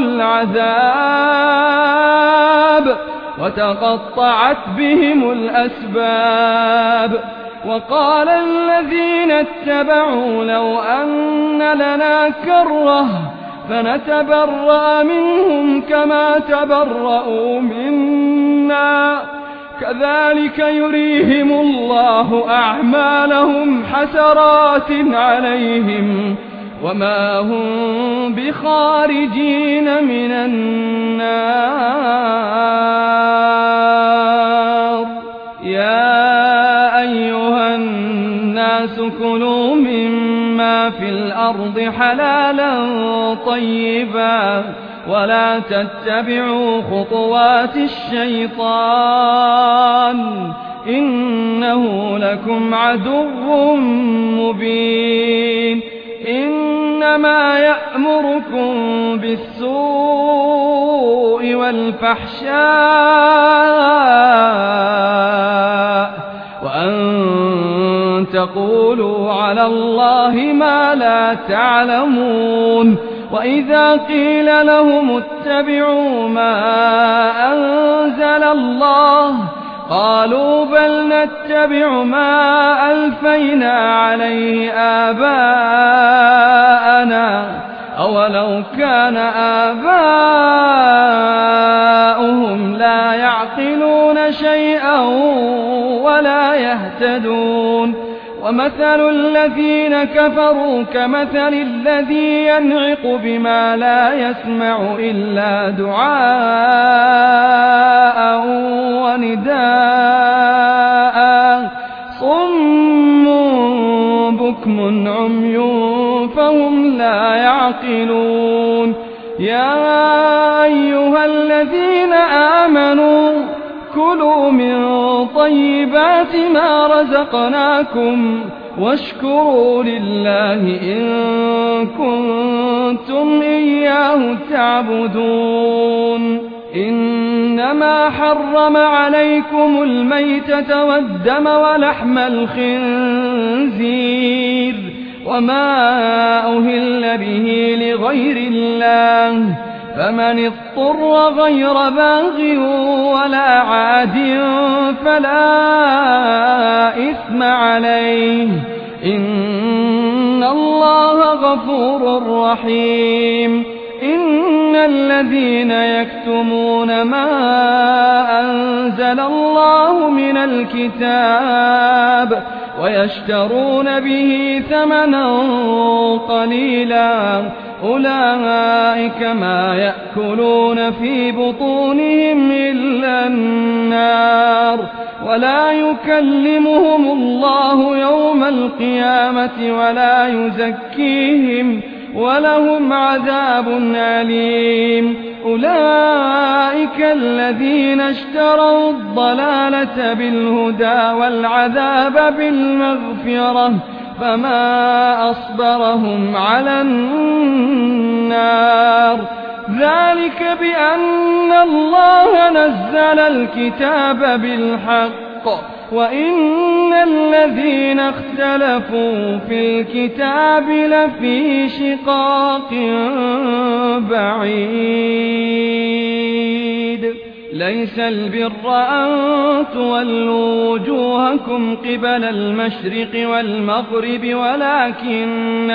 العذاب وتقطعت بهم الأسباب وقال الذين اتبعوا لو أن لنا كرة فنتبرأ منهم كما تبرأوا منا كذلك يريهم الله أعمالهم حسرات عليهم وما هم بخارجين من النار يا أيها الناس كلوا مما في الأرض الأرض حلالا طيبا ولا تتبعوا خطوات الشيطان إنه لكم عدو مبين إنما يأمركم بالسوء والفحشاء وأن تقولوا على الله ما لا تعلمون وإذا قيل لهم اتبعوا ما أنزل الله قالوا بل نتبع ما ألفينا عليه آباءنا أولو كان آباؤهم لا يعقلون شيئا ولا يهتدون ومثل الذين كفروا كمثل الذي ينعق بما لا يسمع إلا دعاء ونداء صم بكم عمي فهم لا يعقلون يا أيها الذين آمنوا كلوا من طيبات ما رزقناكم واشكروا لله إن كنتم إياه تعبدون إنما حرم عليكم الميتة والدم ولحم الخنزير وما أهل به لغير الله فمن اضطر غير باغ ولا عاد فلا إثم عليه إن الله غفور رحيم إن الذين يكتمون ما أنزل الله من الكتاب ويشترون به ثمنا قليلا أولئك ما يأكلون في بطونهم إلا النار ولا يكلمهم الله يوم القيامة ولا يزكيهم ولهم عذاب أليم أولئك الذين اشتروا الضلالة بالهدى والعذاب بالمغفرة فما أصبرهم على النار ذلك بأن الله نزل الكتاب بالحق وإن الذين اختلفوا في الكتاب لفي شقاق بعيد ليس البر أن تولوا وجوهكم قبل المشرق والمغرب ولكن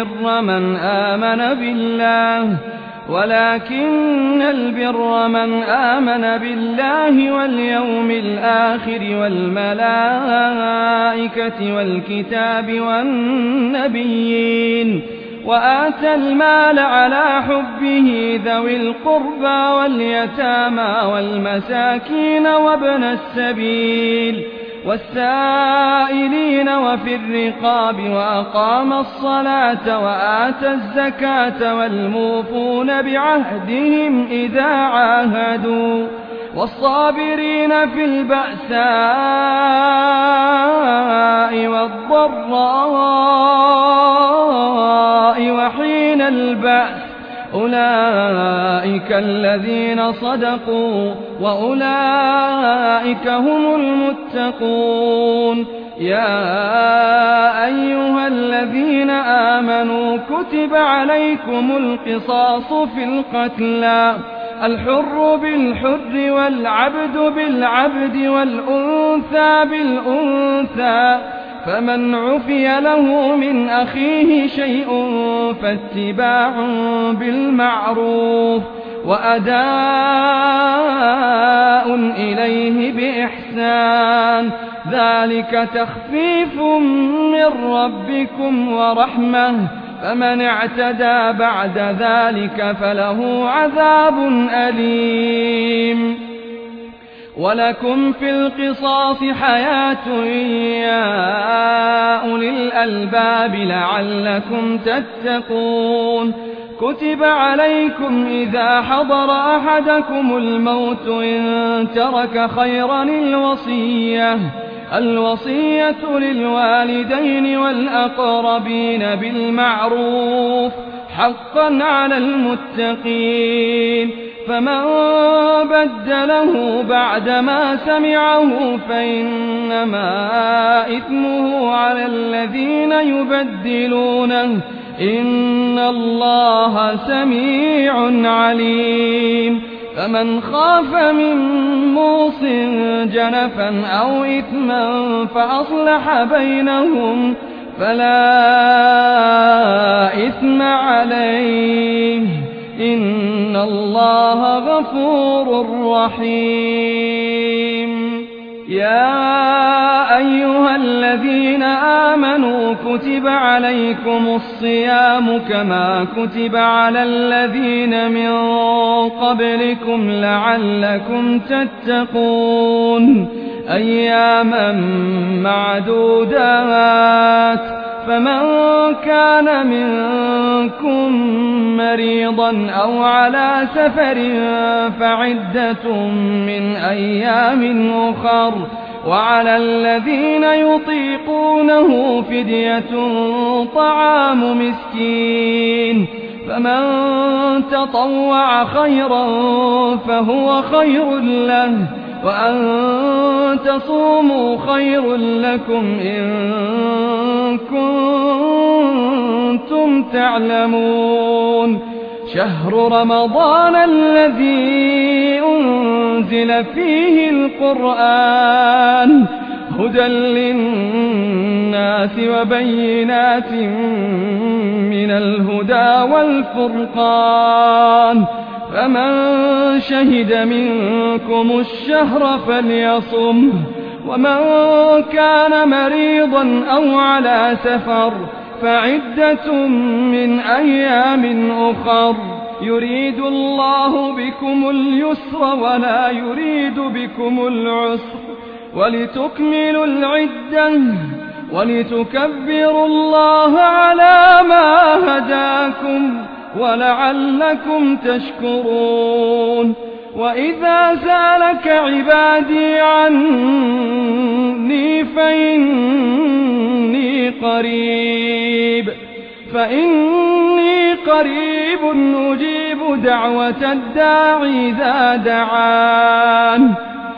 البر من آمن بالله واليوم الآخر والملائكة والكتاب والنبيين وآتى المال على حبه ذوي القربى واليتامى والمساكين وابن السبيل والسائلين وفي الرقاب وأقام الصلاة وآتى الزكاة والموفون بعهدهم إذا عاهدوا والصابرين في البأساء والضراء وحين البأس أولئك الذين صدقوا وأولئك هم المتقون يا أيها الذين آمنوا كتب عليكم القصاص في القتلى الحر بالحر والعبد بالعبد والأنثى بالأنثى فمن عفي له من أخيه شيء فاتباع بالمعروف وأداء إليه بإحسان ذلك تخفيف من ربكم ورحمة فمن اعتدى بعد ذلك فله عذاب أليم ولكم في القصاص حياة يا أولي الألباب لعلكم تتقون. كتب عليكم إذا حضر أحدكم الموت إن ترك خيرا الوصية للوالدين والأقربين بالمعروف حقا على المتقين. فمن بدله بعدما سمعه فإنما إثمه على الذين يبدلونه إن الله سميع عليم. فمن خاف من موص جنفا أو إثما فأصلح بينهم فلا إثم عليه إن الله غفور رحيم. يا أيها الذين آمنوا كتب عليكم الصيام كما كتب على الذين من قبلكم لعلكم تتقون. أياما معدودات. فمن كان منكم مريضا أو على سفر فعدة من أيام أخر. وعلى الذين يطيقونه فدية طعام مسكين. فمن تطوع خيرا فهو خير له وأن تصوموا خير لكم إن كنتم تعلمون. شهر رمضان الذي أنزل فيه القرآن هدى للناس وبينات من الهدى والفرقان. فمن شهد منكم الشهر فليصمه. ومن كان مريضا أو على سفر فعدة من أيام أخر. يريد الله بكم اليسر ولا يريد بكم العسر ولتكملوا العدة ولتكبروا الله على ما هداكم ولعلكم تشكرون. وإذا سألك عبادي عني فإني قريب أجيب دعوة الداعي إذا دعان.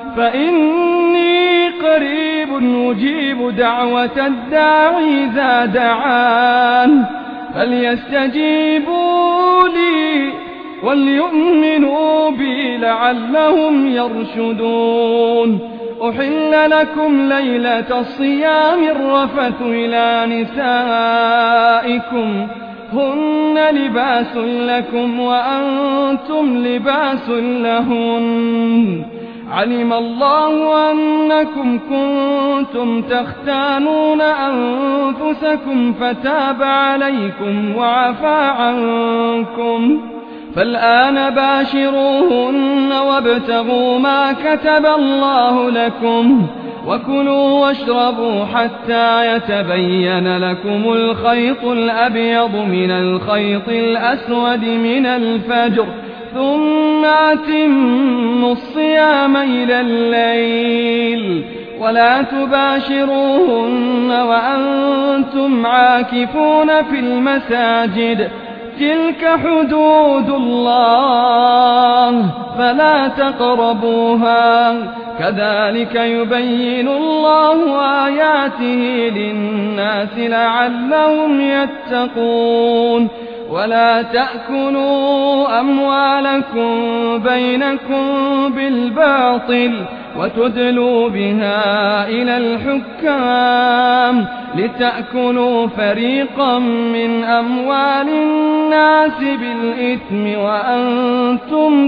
فليستجيبوا لي وليؤمنوا بي لعلهم يرشدون. أحل لكم ليلة الصيام الرفث إلى نسائكم هن لباس لكم وأنتم لباس لهن. علم الله أنكم كنتم تختانون أنفسكم فتاب عليكم وعفى عنكم. فالآن باشروهن وابتغوا ما كتب الله لكم وكلوا واشربوا حتى يتبين لكم الخيط الأبيض من الخيط الأسود من الفجر ثم أتموا الصيام إلى الليل. ولا تباشروهن وأنتم عاكفون في المساجد تلك حدود الله فلا تقربوها. كذلك يبين الله آياته للناس لعلهم يتقون. ولا تأكلوا أموالكم بينكم بالباطل وتدلوا بها إلى الحكام لتأكلوا فريقا من أموال الناس بالإثم وأنتم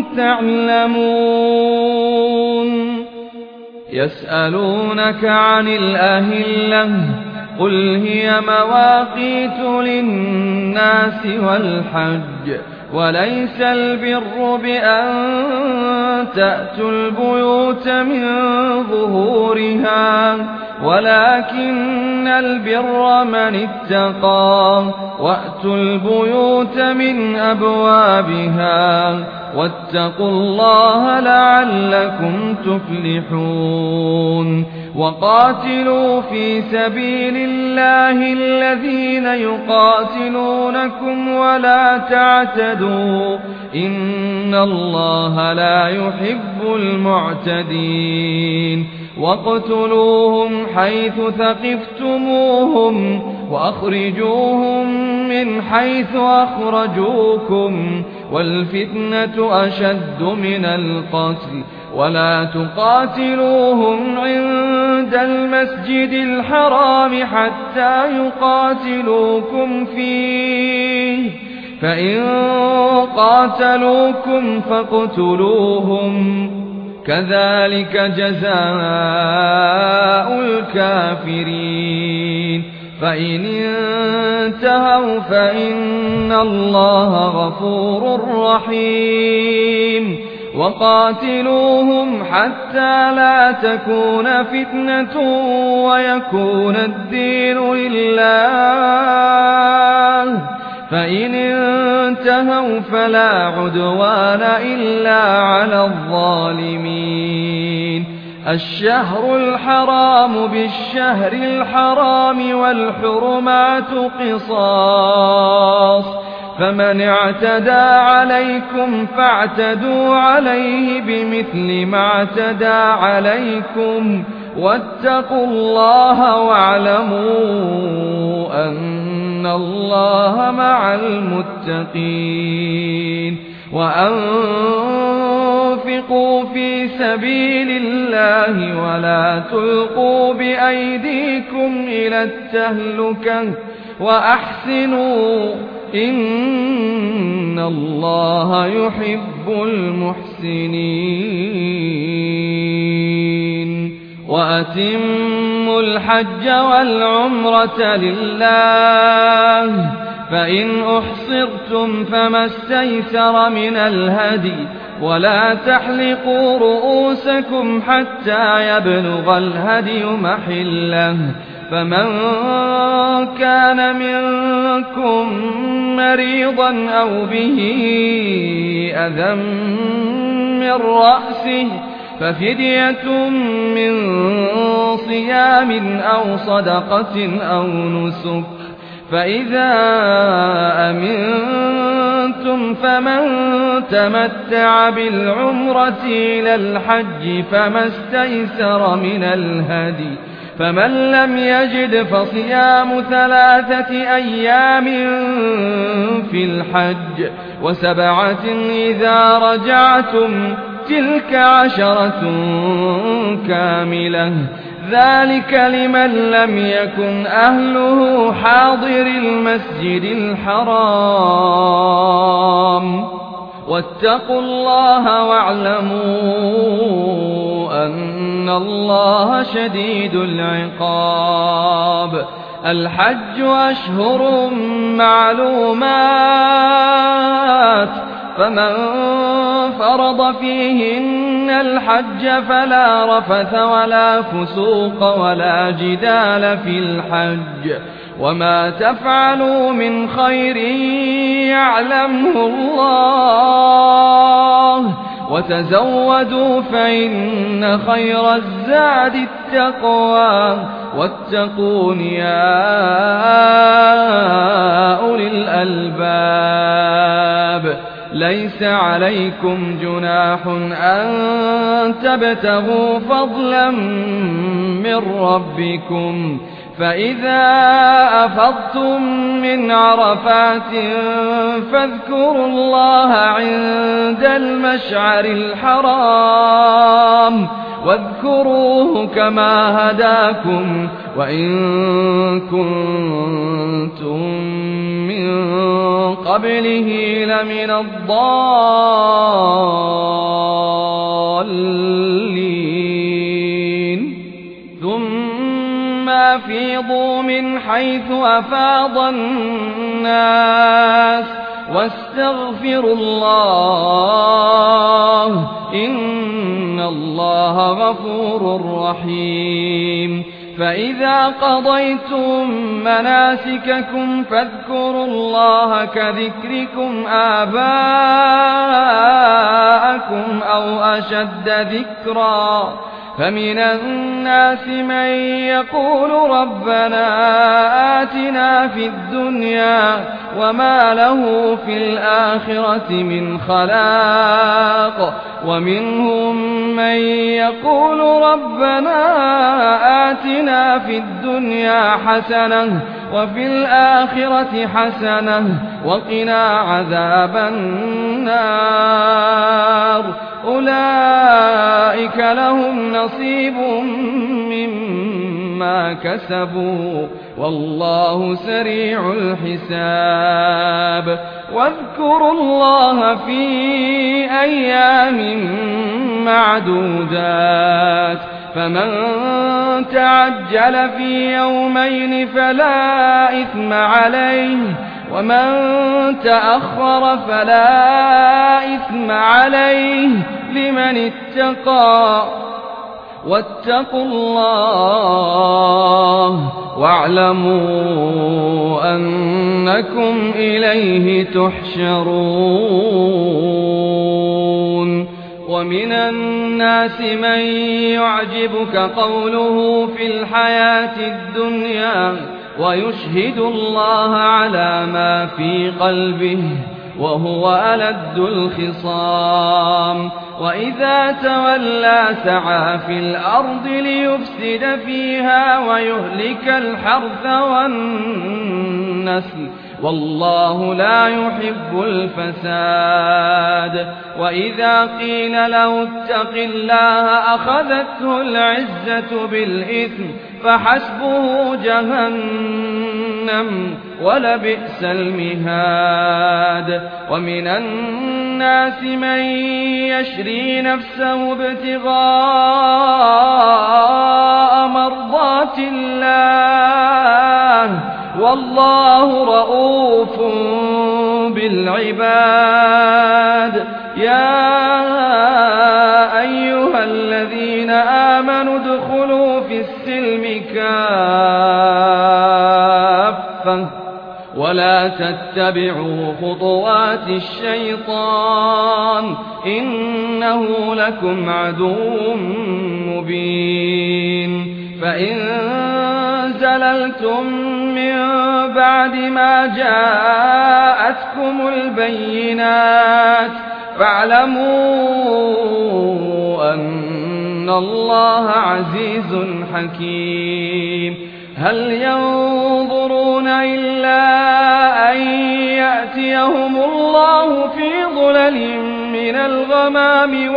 تعلمون. يسألونك عن الأهلة قل هي مواقيت للناس والحج وليس البر بأن تأتوا البيوت من ظهورها ولكن البر من اتقى وأتوا البيوت من أبوابها واتقوا الله لعلكم تفلحون وقاتلوا في سبيل الله الذين يقاتلونكم ولا تعتدوا إن الله لا يحب المعتدين واقتلوهم حيث ثقفتموهم وأخرجوهم من حيث أخرجوكم والفتنة أشد من القتل ولا تقاتلوهم عند المسجد الحرام حتى يقاتلوكم فيه فإن قاتلوكم فاقتلوهم كذلك جزاء الكافرين فإن انتهوا فإن الله غفور رحيم وقاتلوهم حتى لا تكون فتنة ويكون الدين لله فإن انتهوا فلا عدوان إلا على الظالمين الشهر الحرام بالشهر الحرام والحرمات قصاص فمن اعتدى عليكم فاعتدوا عليه بمثل ما اعتدى عليكم واتقوا الله واعلموا أن الله مع المتقين وأنفقوا في سبيل الله ولا تلقوا بأيديكم إلى التهلكة وأحسنوا إن الله يحب المحسنين وأتموا الحج والعمرة لله فإن أحصرتم فما استيسر من الهدي ولا تحلقوا رؤوسكم حتى يبلغ الهدي محله فمن كان منكم مريضا أو به أذى من رأسه ففدية من صيام أو صدقة أو نسك فإذا أمنتم فمن تمتع بالعمرة إلى الحج فما استيسر من الهدي فمن لم يجد فصيام 3 أيام في الحج و7 إذا رجعتم تلك 10 كاملة ذلك لمن لم يكن أهله حاضر المسجد الحرام واتقوا الله واعلموا أن الله شديد العقاب الحج أشهر معلومات فمن فرض فيهن الحج فلا رفث ولا فسوق ولا جدال في الحج وما تفعلوا من خير يعلمه الله وتزودوا فإن خير الزاد التقوى واتقون يا أولي الألباب ليس عليكم جناح أن تبتغوا فضلا من ربكم فإذا أفضتم من عرفات فاذكروا الله عند المشعر الحرام واذكروه كما هداكم وإن كنتم من قبله لمن الضالين ثم أفيضوا من حيث أفاض الناس واستغفروا الله إن الله غفور رحيم فإذا قضيتم مناسككم فاذكروا الله كذكركم آباءكم أو أشد ذكرا فمن الناس من يقول ربنا آتنا في الدنيا وما له في الآخرة من خلاق ومنهم من يقول ربنا آتنا في الدنيا حسنة وفي الآخرة حسنة وقنا عذاب النار أولئك لهم نصيب مما كسبوا والله سريع الحساب واذكروا الله في أيام معدودات فمن تعجل في يومين فلا إثم عليه ومن تأخر فلا إثم عليه لمن اتقى واتقوا الله واعلموا أنكم إليه تحشرون ومن الناس من يعجبك قوله في الحياة الدنيا ويشهد الله على ما في قلبه وهو ألد الخصام وإذا تولى سعى في الأرض ليفسد فيها ويهلك الحرث والنسل والله لا يحب الفساد وإذا قيل له اتق الله أخذته العزة بالإثم فحسبه جهنم ولبئس المهاد ومن الناس من يشري نفسه ابتغاء مرضات الله والله رؤوف بالعباد يا أيها الذين آمنوا ادخلوا في السلم كافة ولا تتبعوا خطوات الشيطان إنه لكم عدو مبين فإن زللتم من بعد ما جاءتكم البينات فاعلموا أن الله عزيز حكيم هل ينظرون إلا أن يأتيهم الله في ظلل من الغمام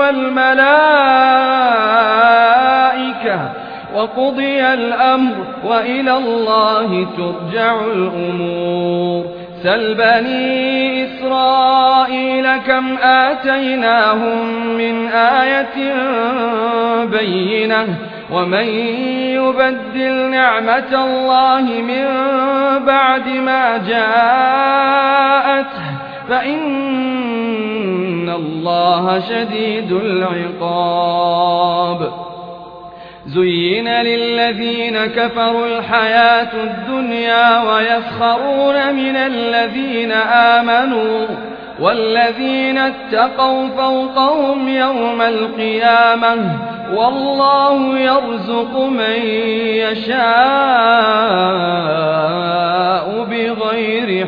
والملائكة وقضي الأمر وإلى الله ترجع الأمور سل بني إسرائيل كم آتيناهم من آية بينة ومن يبدل نعمة الله من بعد ما جاءته فإن الله شديد العقاب زين للذين كفروا الحياة الدنيا ويسخرون من الذين آمنوا والذين اتقوا فوقهم يوم القيامة والله يرزق من يشاء بغير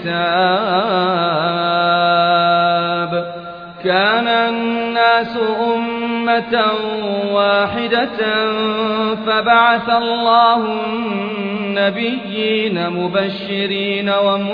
حساب كان الناس أمة واحدة فبعث الله النبيين مبشرين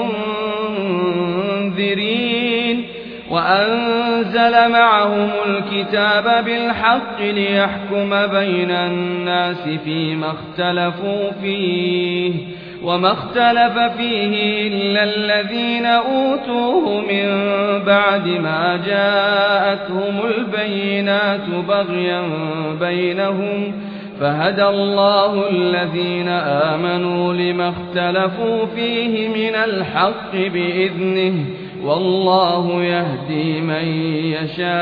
ومنذرين وأنزل معهم الكتاب بالحق ليحكم بين الناس فيما اختلفوا فيه وما اختلف فيه إلا الذين أوتوه من بعد ما جاءتهم البينات بغيا بينهم فهدى الله الذين آمنوا لما اختلفوا فيه من الحق بإذنه والله يهدي من يشاء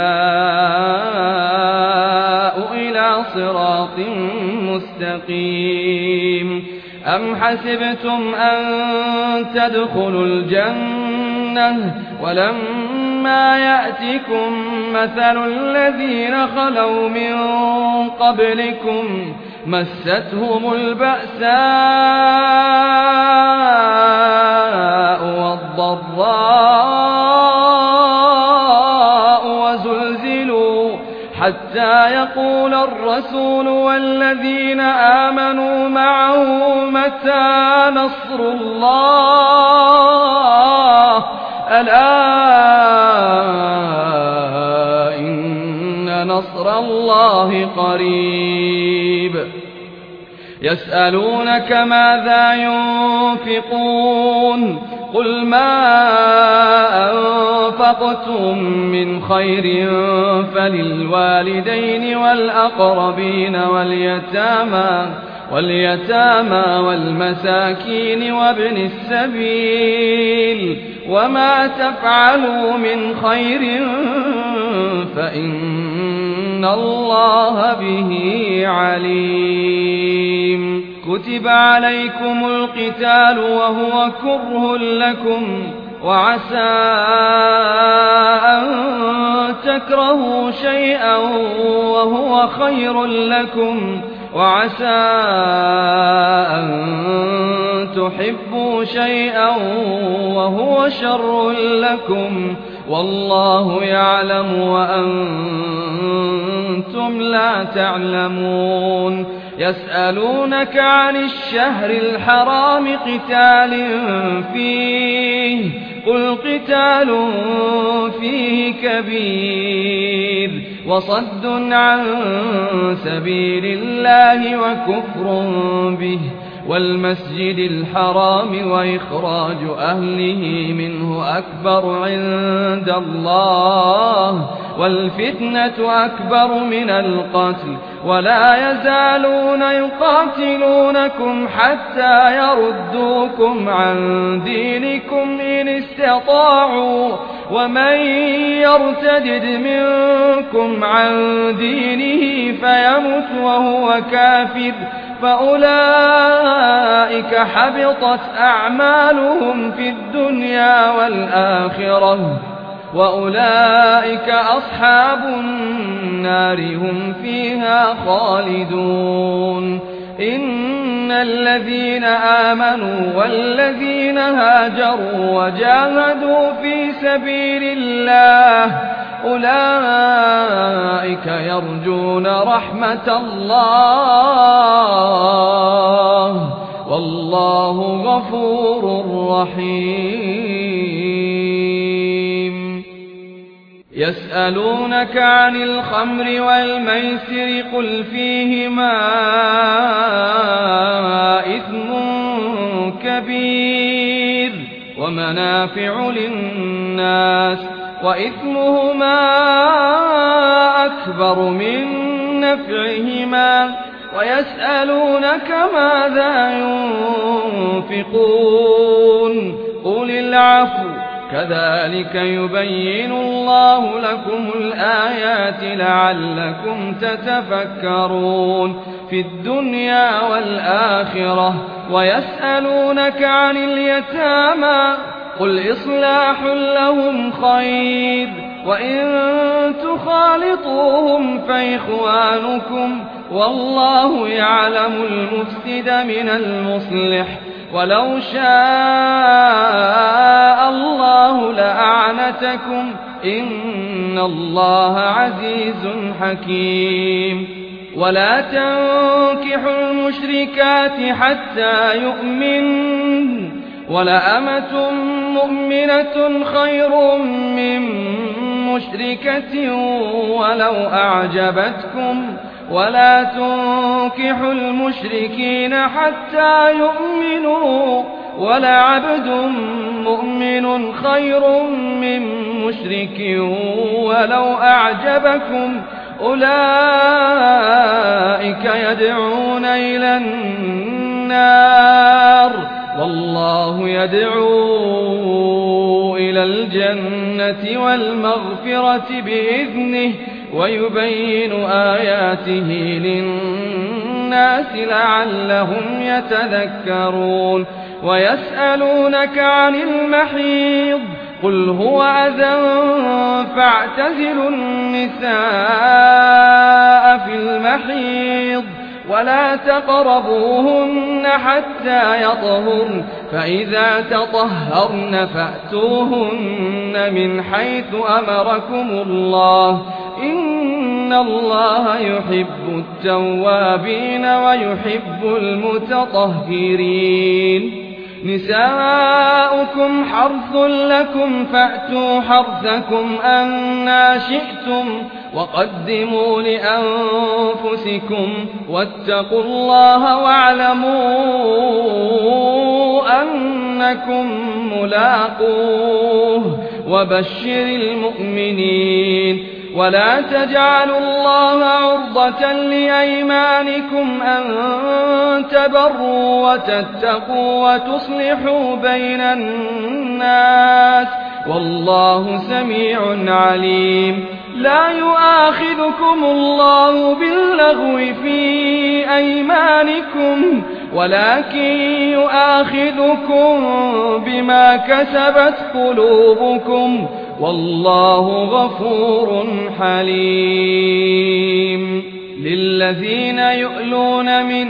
إلى صراط مستقيم. أم حسبتم أن تدخلوا الجنة ولما يأتكم مثل الذين خلوا من قبلكم مستهم البأساء والضراء وزلزلوا حتى يقول الرسول والذين آمنوا معه متى نصر الله ألا إن نصر الله قريب. يسألونك ماذا ينفقون قل ما أنفقتم من خير فللوالدين والأقربين واليتامى والمساكين وابن السبيل وما تفعلوا من خير فإن الله به عليم. كتب عليكم القتال وهو كره لكم وعسى أن تكرهوا شيئا وهو خير لكم وعسى أن تحبوا شيئا وهو شر لكم والله يعلم وأنتم لا تعلمون. يسألونك عن الشهر الحرام قتال فيه قل قتال فيه كبير وصد عن سبيل الله وكفر به والمسجد الحرام وإخراج أهله منه أكبر عند الله والفتنة أكبر من القتل ولا يزالون يقاتلونكم حتى يردوكم عن دينكم إن استطاعوا ومن يرتدد منكم عن دينه فيمت وهو كافر فأولئك حبطت أعمالهم في الدنيا والآخرة وأولئك أصحاب النار هم فيها خالدون. إن الذين آمنوا والذين هاجروا وجاهدوا في سبيل الله أولئك يرجون رحمة الله والله غفور رحيم. يسألونك عن الخمر والميسر قل فيهما إثم كبير ومنافع للناس وإثمهما أكبر من نفعهما ويسألونك ماذا ينفقون قل العفو كذلك يبين الله لكم الآيات لعلكم تتفكرون في الدنيا والآخرة. ويسألونك عن اليتامى قل إصلاح لهم خير وإن تخالطوهم فإخوانكم والله يعلم المفسد من المصلح ولو شاء الله لأعنتكم إن الله عزيز حكيم. ولا تنكحوا المشركات حتى يؤمن ولأمة مؤمنة خير من مشركة ولو أعجبتكم ولا تنكحوا المشركين حتى يؤمنوا ولعبد مؤمن خير من مشرك ولو أعجبكم أولئك يدعون إلى النار والله يدعو إلى الجنة والمغفرة بإذنه ويبين آياته للناس لعلهم يتذكرون ويسألونك عن المحيض قل هو أذى فاعتزلوا النساء في المحيض ولا تقربوهن حتى يطهرن فإذا تطهرن فأتوهن من حيث أمركم الله إن الله يحب التوابين ويحب المتطهرين نساؤكم حرث لكم فأتوا حرثكم أنى شئتم وقدموا لأنفسكم واتقوا الله واعلموا أنكم ملاقوه وبشر المؤمنين ولا تجعلوا الله عرضة لأيمانكم أن تبروا وتتقوا وتصلحوا بين الناس والله سميع عليم لا يؤاخذكم الله باللغو في أيمانكم ولكن يؤاخذكم بما كسبت قلوبكم والله غفور حليم للذين يؤلون من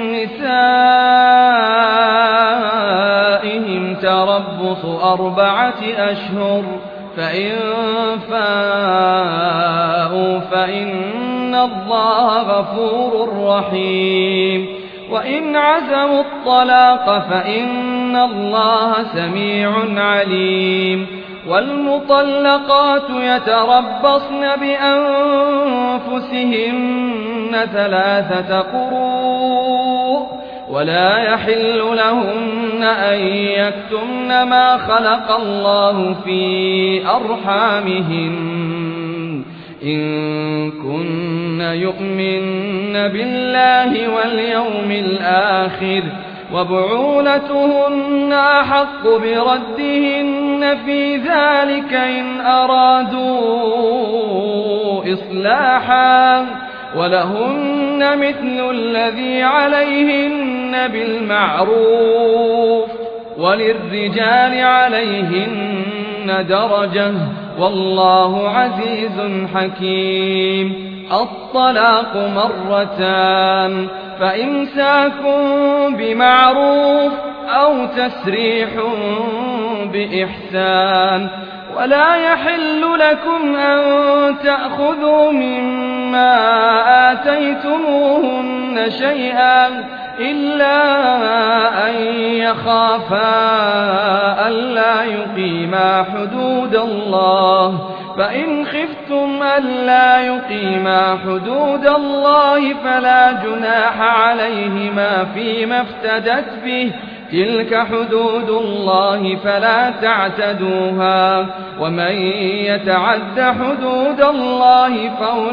نسائهم تربص 4 أشهر فإن فاءوا فإن الله غفور رحيم وإن عزموا الطلاق فإن الله سميع عليم والمطلقات يتربصن بأنفسهن 3 قروء ولا يحل لهن أن يكتمن ما خلق الله في أرحامهن إن كن يؤمن بالله واليوم الآخر وبعولتهن أحق بردهن في ذلك إن أرادوا إصلاحا ولهن مثل الذي عليهن بالمعروف وللرجال عليهن درجة والله عزيز حكيم الطلاق 2 فإمساك بمعروف أو تسريح بإحسان ولا يحل لكم أن تأخذوا مما آتيتموهن شيئا إلا أن يخافا ألا يقيما حدود الله فإن خفتم ألا يقيما حدود الله فلا جناح عليهما فيما افتدت به تلك حدود الله فلا تعتدوها ومن يتعد حدود الله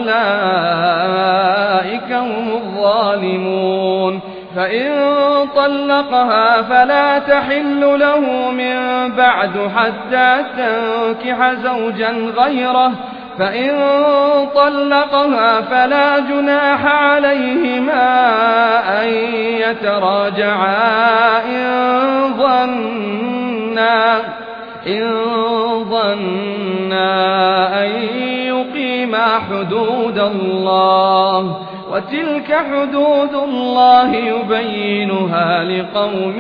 فأولئك هم الظالمون فإن طلقها فلا تحل له من بعد حتى تنكح زوجا غيره فإن طلقها فلا جناح عليهما أن يتراجعا إن ظنا أن يقيما حدود الله وتلك حدود الله يبينها لقوم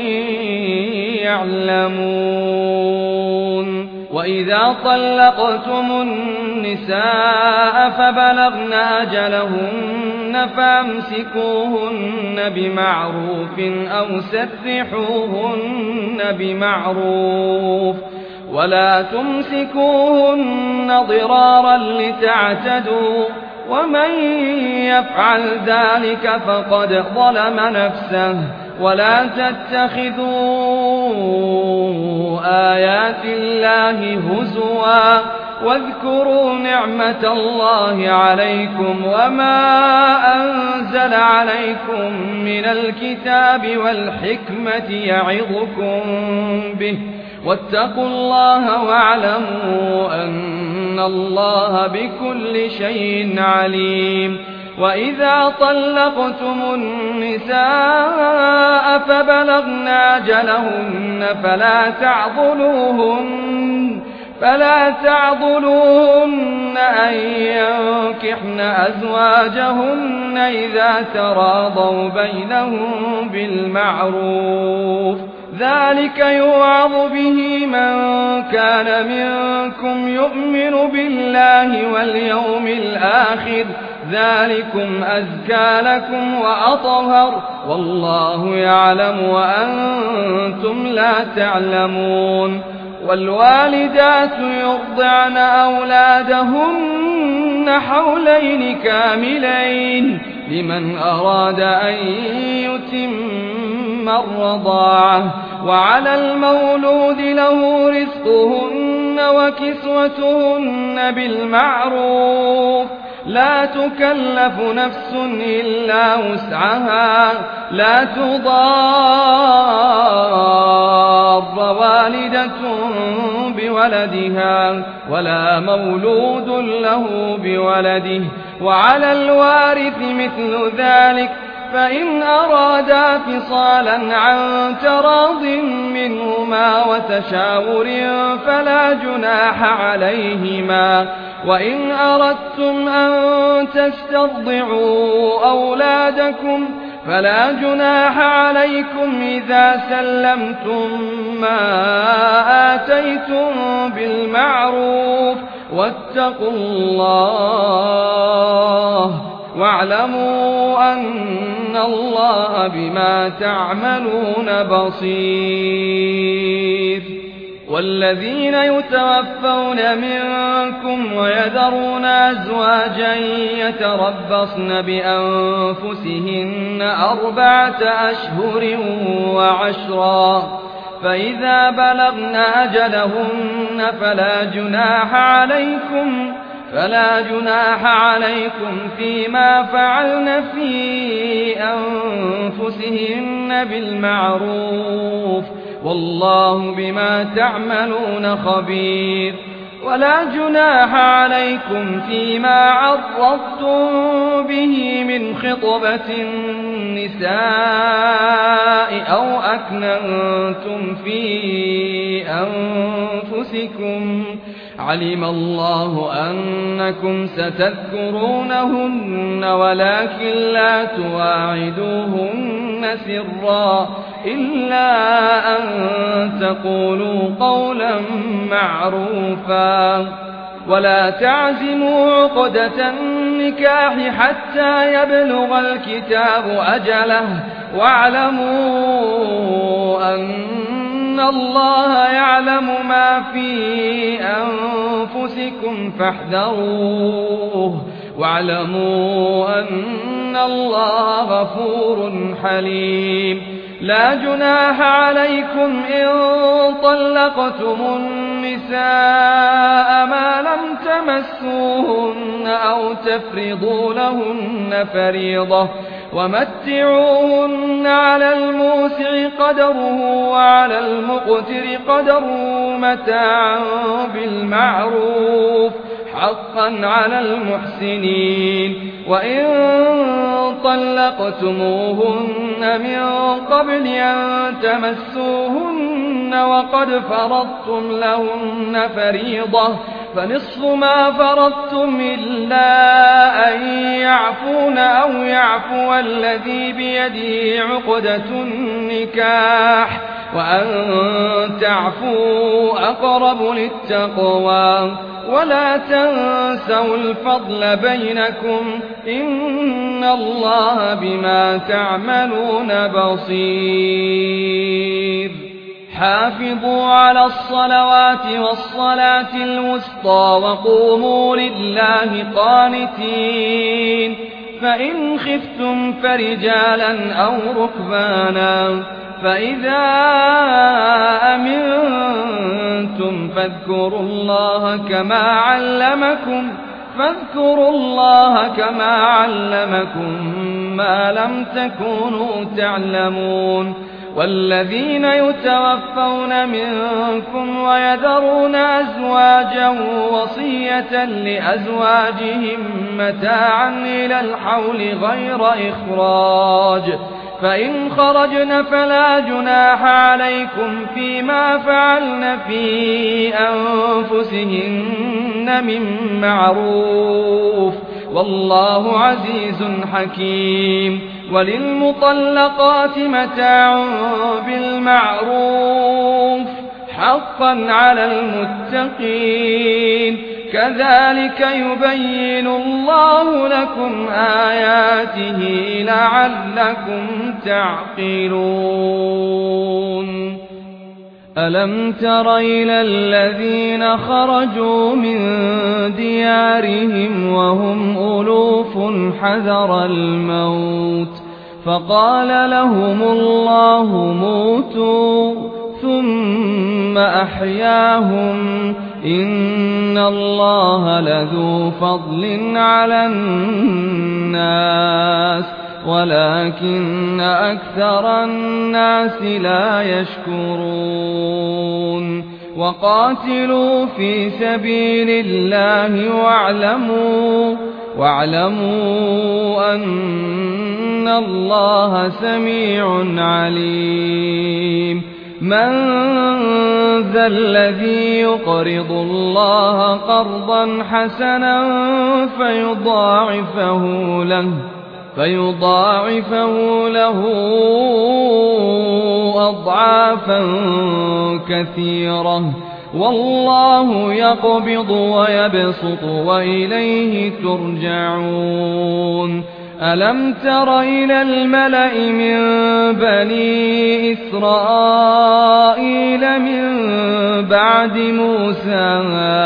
يعلمون وإذا طلقتم النساء فبلغن أجلهن فامسكوهن بمعروف أو سرحوهن بمعروف ولا تمسكوهن ضرارا لتعتدوا ومن يفعل ذلك فقد ظلم نفسه ولا تتخذوا آيات الله هزوا واذكروا نعمة الله عليكم وما أنزل عليكم من الكتاب والحكمة يعظكم به واتقوا الله واعلموا أن الله بكل شيء عليم. وإذا طلقتم النساء فبلغن أجلهن فلا تعضلوهن أن ينكحن أزواجهن إذا تراضوا بينهم بالمعروف، ذلك يوعظ به من كان منكم يؤمن بالله واليوم الآخر، ذلكم أزكى لكم وأطهر، والله يعلم وأنتم لا تعلمون. والوالدات يرضعن أولادهن حولين كاملين لمن أراد أن يتم الرضاعة، وعلى المولود له رزقهن وكسوتهن بالمعروف، لا تكلف نفس إلا وسعها، لا تضار والدة بولدها ولا مولود له بولده، وعلى الوارث مثل ذلك، فإن أرادا فصالا عن تراض منهما وتشاور فلا جناح عليهما. وإن أردتم أن تسترضعوا أولادكم فلا جناح عليكم إذا سلمتم ما آتيتم بالمعروف، واتقوا الله واعلموا أن الله بما تعملون بصير. والذين يتوفون منكم ويذرون أزواجا يتربصن بأنفسهن 4 أشهر وعشرا، فإذا بلغن أجلهن فلا جناح عليكم فيما فعلن في أنفسهن بالمعروف، والله بما تعملون خبير. ولا جناح عليكم فيما عرضتم به من خطبة النساء أو أكننتم في أنفسكم، علم الله أنكم ستذكرونهن ولكن لا تواعدوهن سرا إلا أن تقولوا قولا معروفا. ولا تعزموا عقدة النكاح حتى يبلغ الكتاب أجله، واعلموا أن الله يعلم ما في أنفسكم فاحذروه، واعلموا أن الله غفور حليم. لا جناح عليكم إن طلقتم النساء ما لم تمسوهن أو تفرضوا لهن فريضة، ومتعوهن على الموسع قدره وعلى المقتر قدره متاعا بالمعروف، حقا على المحسنين. وإن طلقتموهن من قبل أن تمسوهن وقد فرضتم لهن فريضة فنصف ما فرضتم إلا أن يعفون أو يعفو الذي بيده عقدة النكاح، وأن تعفوا أقرب للتقوى. ولا تنسوا الفضل بينكم، إن الله بما تعملون بصير. حافظوا على الصلوات والصلاة الوسطى وقوموا لله قانتين، فإن خفتم فرجالا أو ركبانا، فإذا أمنتم فاذكروا الله كما علمكم ما لم تكونوا تعلمون. والذين يتوفون منكم ويذرون أزواجا وصية لأزواجهم متاعا إلى الحول غير إخراج فإن خرجن فلا جناح عليكم فيما فعلن في أنفسهن من معروف والله عزيز حكيم وللمطلقات متاع بالمعروف حقا على المتقين كذلك يبين الله لكم آياته لعلكم تعقلون ألم تر إلى الذين خرجوا من ديارهم وهم ألوف حذر الموت فقال لهم الله موتوا ثم أحياهم إن الله لذو فضل على الناس ولكن أكثر الناس لا يشكرون وقاتلوا في سبيل الله واعلموا أن الله سميع عليم من ذا الذي يقرض الله قرضا حسنا فيضاعفه له أضعافا كثيرة والله يقبض ويبسط وإليه ترجعون ألم تر إلى الملأ من بني إسرائيل من بعد موسى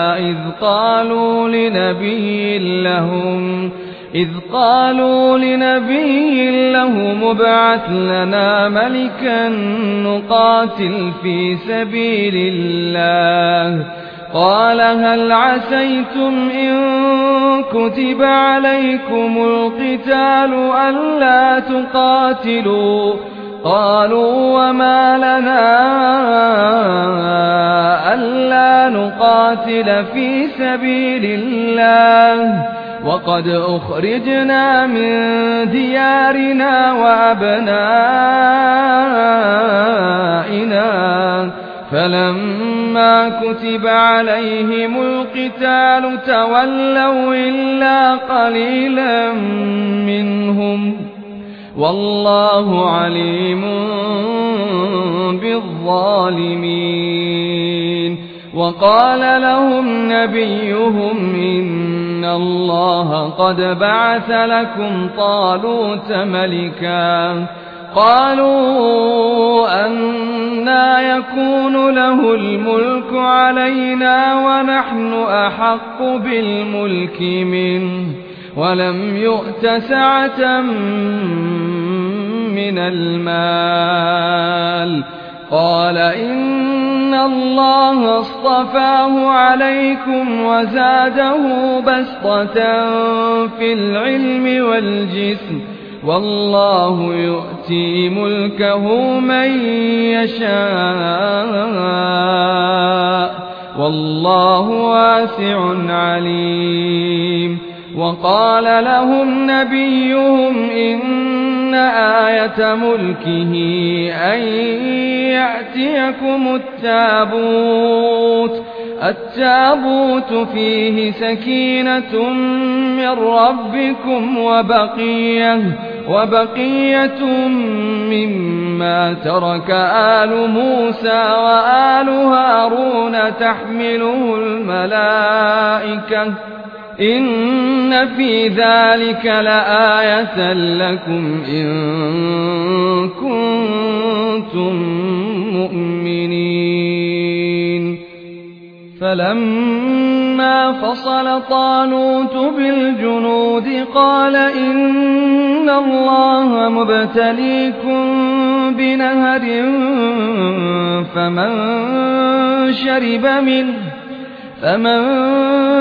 إذ قالوا لنبي لهم ابعث لنا ملكا نقاتل في سبيل الله قال هل عسيتم إن كتب عليكم القتال ألا تقاتلوا قالوا وما لنا ألا نقاتل في سبيل الله وقد أخرجنا من ديارنا وأبنائنا فلما كتب عليهم القتال تولوا إلا قليلا منهم والله عليم بالظالمين وقال لهم نبيهم إن الله قد بعث لكم طالوت ملكا قالوا أنى يكون له الملك علينا ونحن أحق بالملك منه ولم يؤت سعة من المال قال إن الله اصطفاه عليكم وزاده بسطة في العلم والجسم والله يؤتي ملكه من يشاء والله واسع عليم وقال لهم نبيهم إن آية ملكه أن يأتيكم التابوت فيه سكينة من ربكم وبقية مما ترك آل موسى وآل هارون تحمله الملائكة إن في ذلك لآية لكم إن كنتم مؤمنين فلما فصل طالوت بالجنود قال إن الله مبتليكم بنهر فمن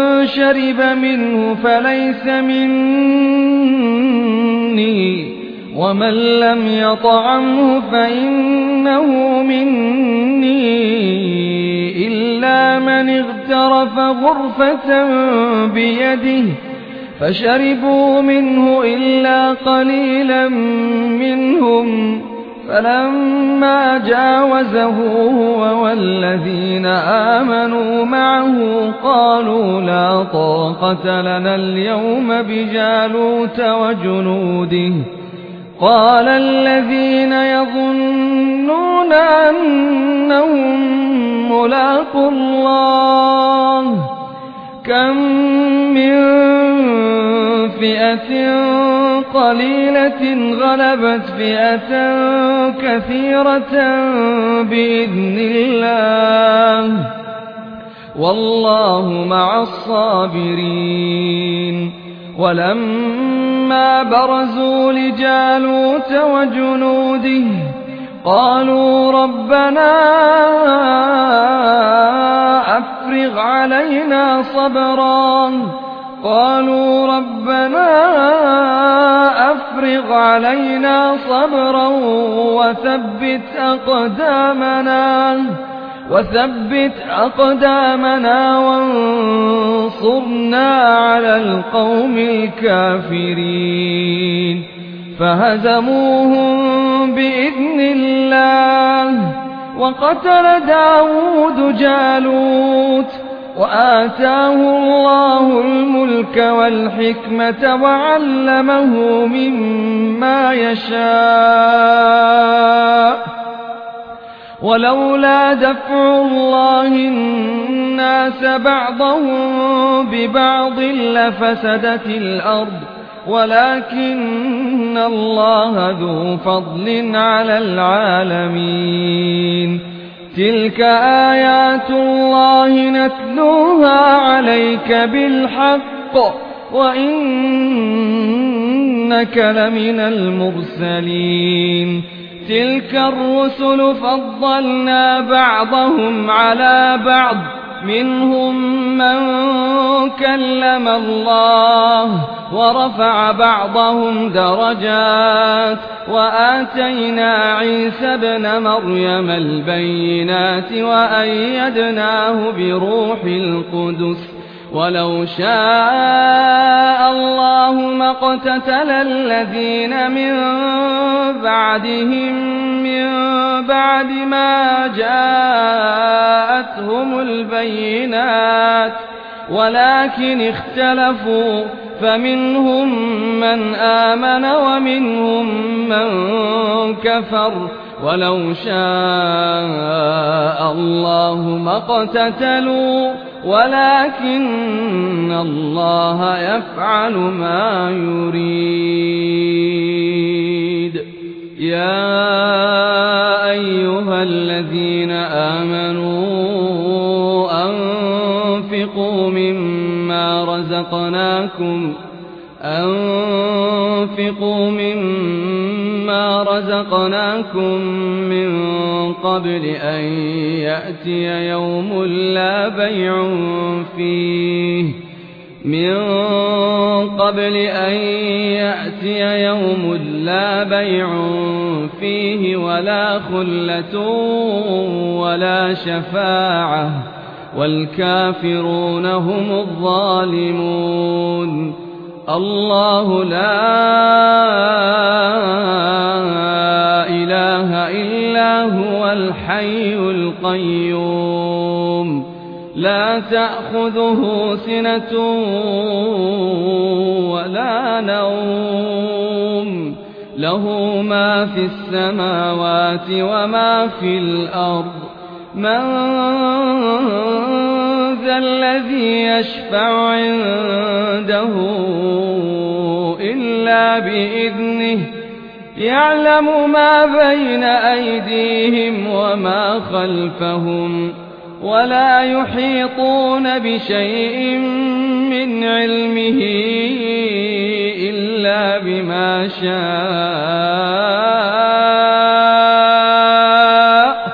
شرب منه فليس مني ومن لم يطعمه فإنه مني إلا من اغترف غرفة بيده فشربوا منه إلا قليلا منهم فلما جاوزه هو والذين آمنوا معه قالوا لا طاقة لنا اليوم بجالوت وجنوده قال الذين يظنون أنهم ملاقو الله كم من فئة قليلة غلبت فئة كثيرة بإذن الله والله مع الصابرين ولما برزوا لجالوت وجنوده قالوا ربنا أفرغ علينا صبرا وثبت أقدامنا وانصرنا على القوم الكافرين فهزموهم بإذن الله وقتل داود جالوت وآتاه الله الملك والحكمة وعلمه مما يشاء ولولا دفع الله الناس بعضهم ببعض لفسدت الأرض ولكن الله ذو فضل على العالمين تلك آيات الله نتلوها عليك بالحق وإنك لمن المرسلين تلك الرسل فضلنا بعضهم على بعض منهم من كلم الله ورفع بعضهم درجات وآتينا عيسى ابن مريم البينات وأيدناه بروح القدس ولو شاء الله ما اقتتل الذين من بعدهم من بعد ما جاءتهم البينات ولكن اختلفوا فمنهم من آمن ومنهم من كفر ولو شاء الله ما اقتتلوا ولكن الله يفعل ما يريد يا أيها الذين آمنوا أنفقوا مما رزقناكم من قبل أن يأتي يوم لا بيع فيه ولا خلة ولا شفاعة والكافرون هم الظالمون الله لا إله إلا هو الحي القيوم لا تأخذه سنة ولا نوم له ما في السماوات وما في الأرض من ذا الذي يشفع عنده إلا بإذنه يعلم ما بين أيديهم وما خلفهم ولا يحيطون بشيء من علمه إلا بما شاء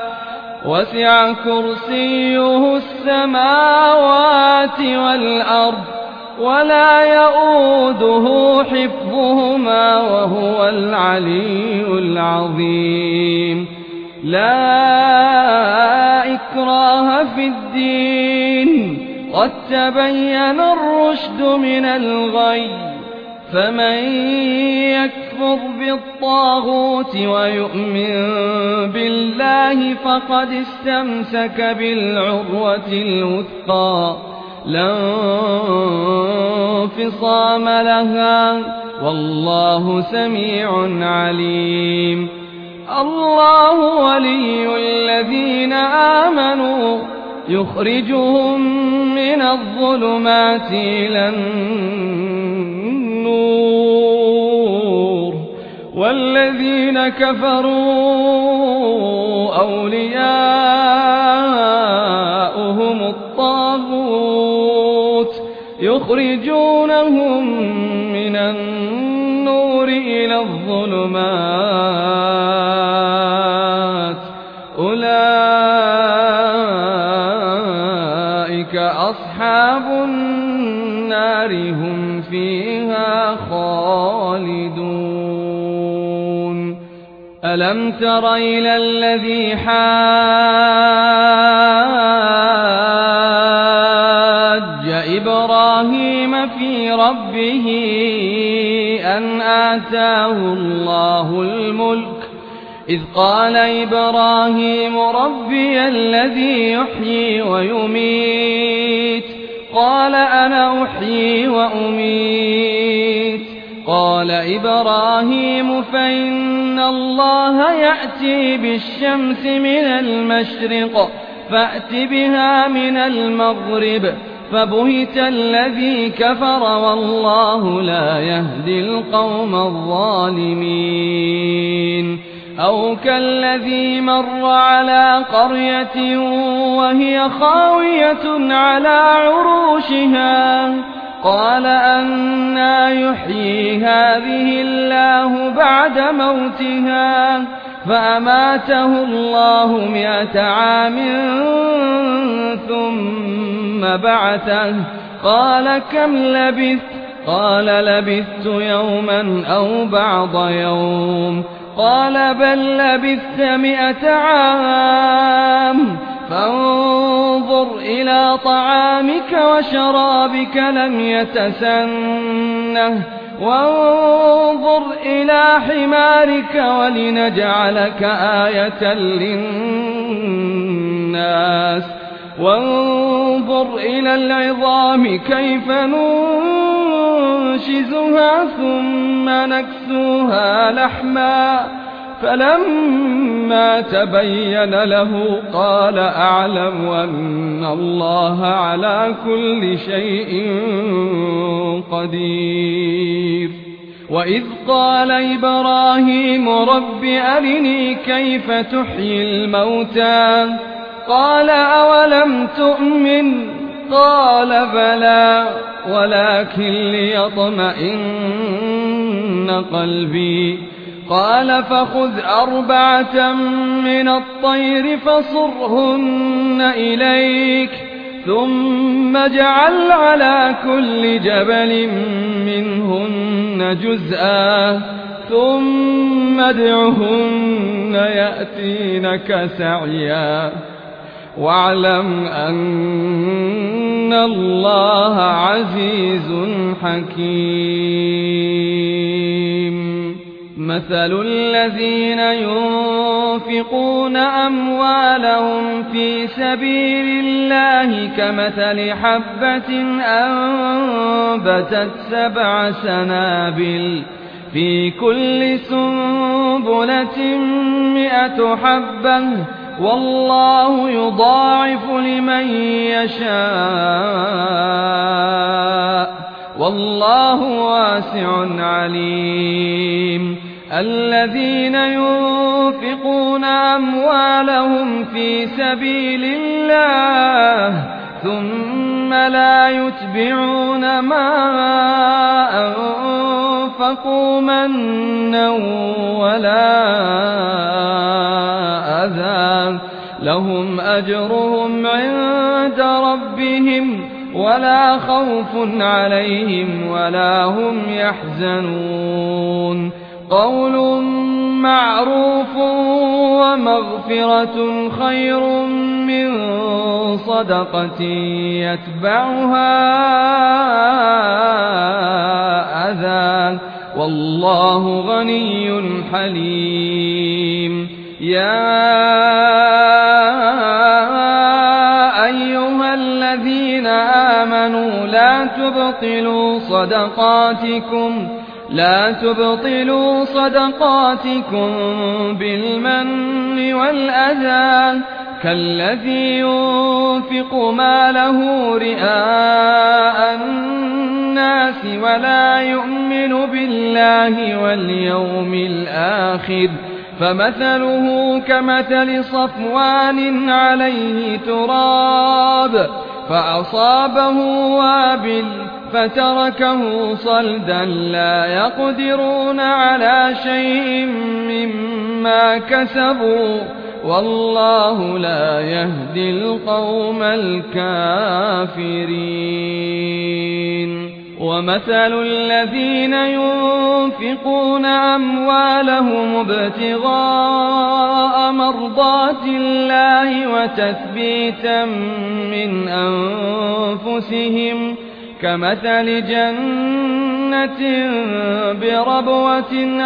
وسع كرسيه السماوات والأرض ولا يؤوده حفظهما وهو العلي العظيم. لا إكراه في الدين، قد تبين الرشد من الغي، فمن يكفر بالطاغوت ويؤمن بالله فقد استمسك بالعروة الوثقى لا انفصام لها، والله سميع عليم. الله ولي الذين آمنوا يخرجهم من الظلمات إلى النور، والذين كفروا أولياؤهم الطاغوت يخرجونهم من النور إلى الظلمات، أولئك أصحاب النار هم فيها خالدون. ألم تر إلى الذي حاج إبراهيم في ربه أن آتاه الله الملك، إذ قال إبراهيم ربي الذي يحيي ويميت، قال أنا أحيي وأميت. قال إبراهيم فإن الله يأتي بالشمس من المشرق فأت بها من المغرب، فبهت الذي كفر والله لا يهدي القوم الظالمين. أو كالذي مر على قرية وهي خاوية على عروشها، قال أنى يحيي هذه الله بعد موتها، فأماته الله 100 عام ثم بعثه، قال كم لبثت؟ قال لبثت يوما أو بعض يوم، قال بل لبثت 100 عام، فانظر إلى طعامك وشرابك لم يتسنه، وانظر إلى حمارك ولنجعلك آية للناس، وانظر إلى العظام كيف ننشزها ثم نكسوها لحما، فلما تبين له قال أعلم أن الله على كل شيء قدير. وإذ قال إبراهيم رب أرني كيف تحيي الموتى، قال أولم تؤمن؟ قال بلى ولكن ليطمئن قلبي. قال فخذ 4 من الطير فصرهن إليك، ثم اجعل على كل جبل منهن جزءا، ثم ادعهن يأتينك سعيا، واعلم أن الله عزيز حكيم. مثل الذين ينفقون أموالهم في سبيل الله كمثل حبة أنبتت 7 سنابل، في كل سنبلة 100 حبة، والله يضاعف لمن يشاء، والله واسع عليم. الذين ينفقون أموالهم في سبيل الله ثم لا يتبعون ما أنفقوا منا ولا أذى، لهم أجرهم عند ربهم ولا خوف عليهم ولا هم يحزنون قول معروف ومغفرة خير من صدقة يتبعها أذى والله غني حليم يا أيها الذين آمنوا لا تبطلوا صدقاتكم بالمن والأذى كالذي ينفق ماله رئاء الناس ولا يؤمن بالله واليوم الآخر فمثله كمثل صفوان عليه تراب فأصابه وابل فتركه صلدا لا يقدرون على شيء مما كسبوا والله لا يهدي القوم الكافرين ومثل الذين ينفقون أموالهم ابتغاء مرضات الله وتثبيتا من أنفسهم كمثل جنة بربوة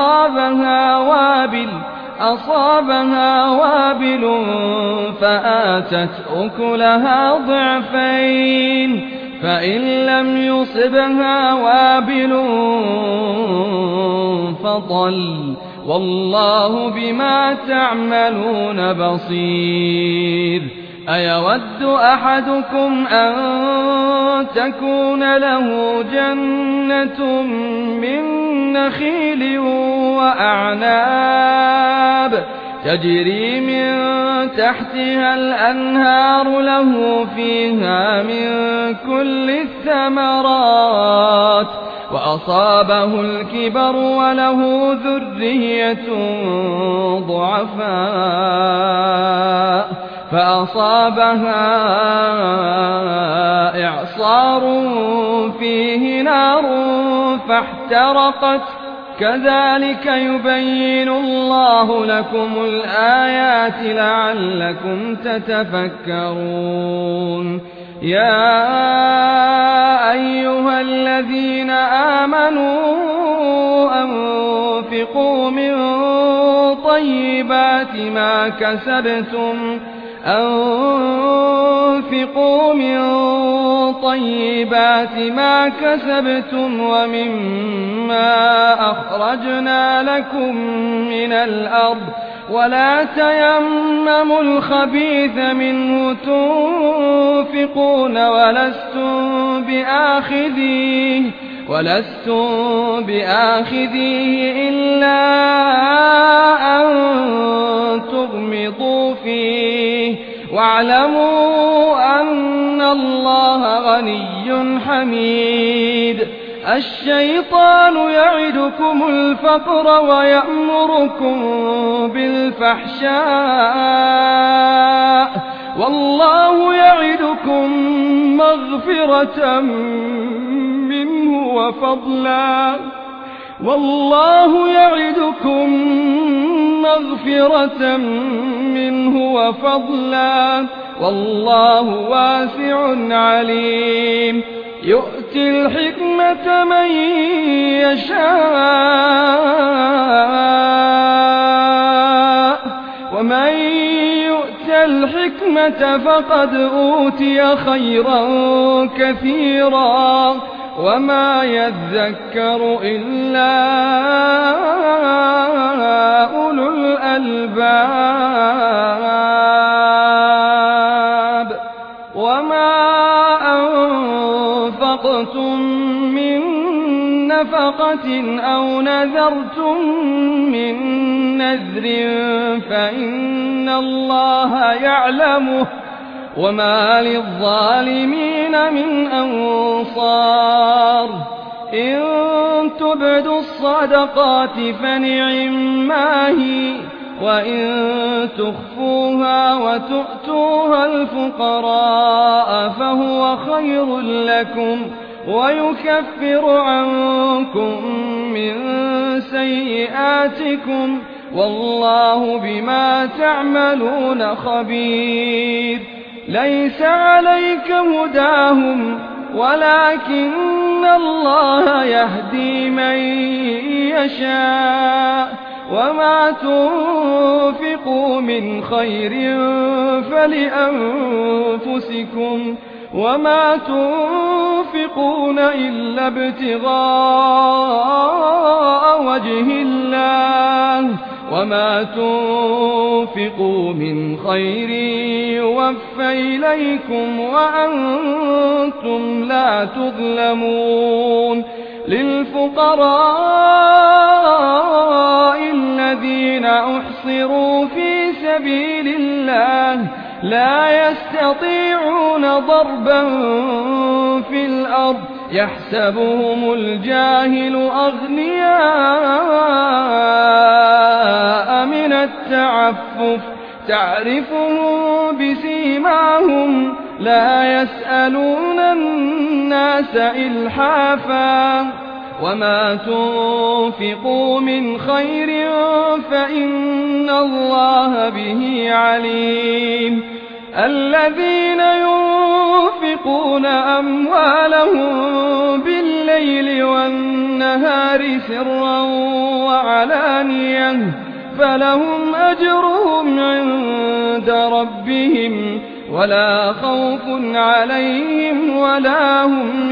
أصابها وابل فآتت أكلها ضعفين فإن لم يصبها وابل فطل والله بما تعملون بصير أيود أحدكم أن تكون له جنة من نخيل وأعناب تجري من تحتها الأنهار له فيها من كل الثمرات وأصابه الكبر وله ذرية ضعفاء فأصابها إعصار فيه نار فاحترقت كذلك يبين الله لكم الآيات لعلكم تتفكرون يا أيها الذين آمنوا أنفقوا من طيبات ما كسبتم ومما أخرجنا لكم من الأرض ولا تيمموا الخبيث منه تنفقون ولستم بآخذيه إلا أن تغمضوا فيه واعلموا أن الله غني حميد الشيطان يعدكم الفقر ويأمركم بالفحشاء والله يعدكم مغفرة منه وفضلا والله واسع عليم يؤتي الحكمة من يشاء ومن يؤت الحكمة فقد أوتي خيرا كثيرا وما يذكر إلا أولو الألباب وما أنفقتم من نفقة أو نذرتم من نذر فإن الله يعلمه وما للظالمين من أنصار إن تبدوا الصدقات فنعما هي وإن تخفوها وتؤتوها الفقراء فهو خير لكم ويكفر عنكم من سيئاتكم والله بما تعملون خبير. ليس عليك هداهم ولكن الله يهدي من يشاء وما تنفقوا من خير فلأنفسكم وما تنفقون إلا ابتغاء وجه الله وما تنفقوا من خير يوفى إليكم وأنتم لا تظلمون. للفقراء الذين أحصروا في سبيل الله لا يستطيعون ضربا في الأرض يحسبهم الجاهل أغنياء من التعفف تعرفهم بسيماهم لا يسألون الناس إلحافا وما تنفقوا من خير فإن الله به عليم. الذين ينفقون أموالهم بالليل والنهار سرا وعلانية فلهم أجرهم عند ربهم ولا خوف عليهم ولا هم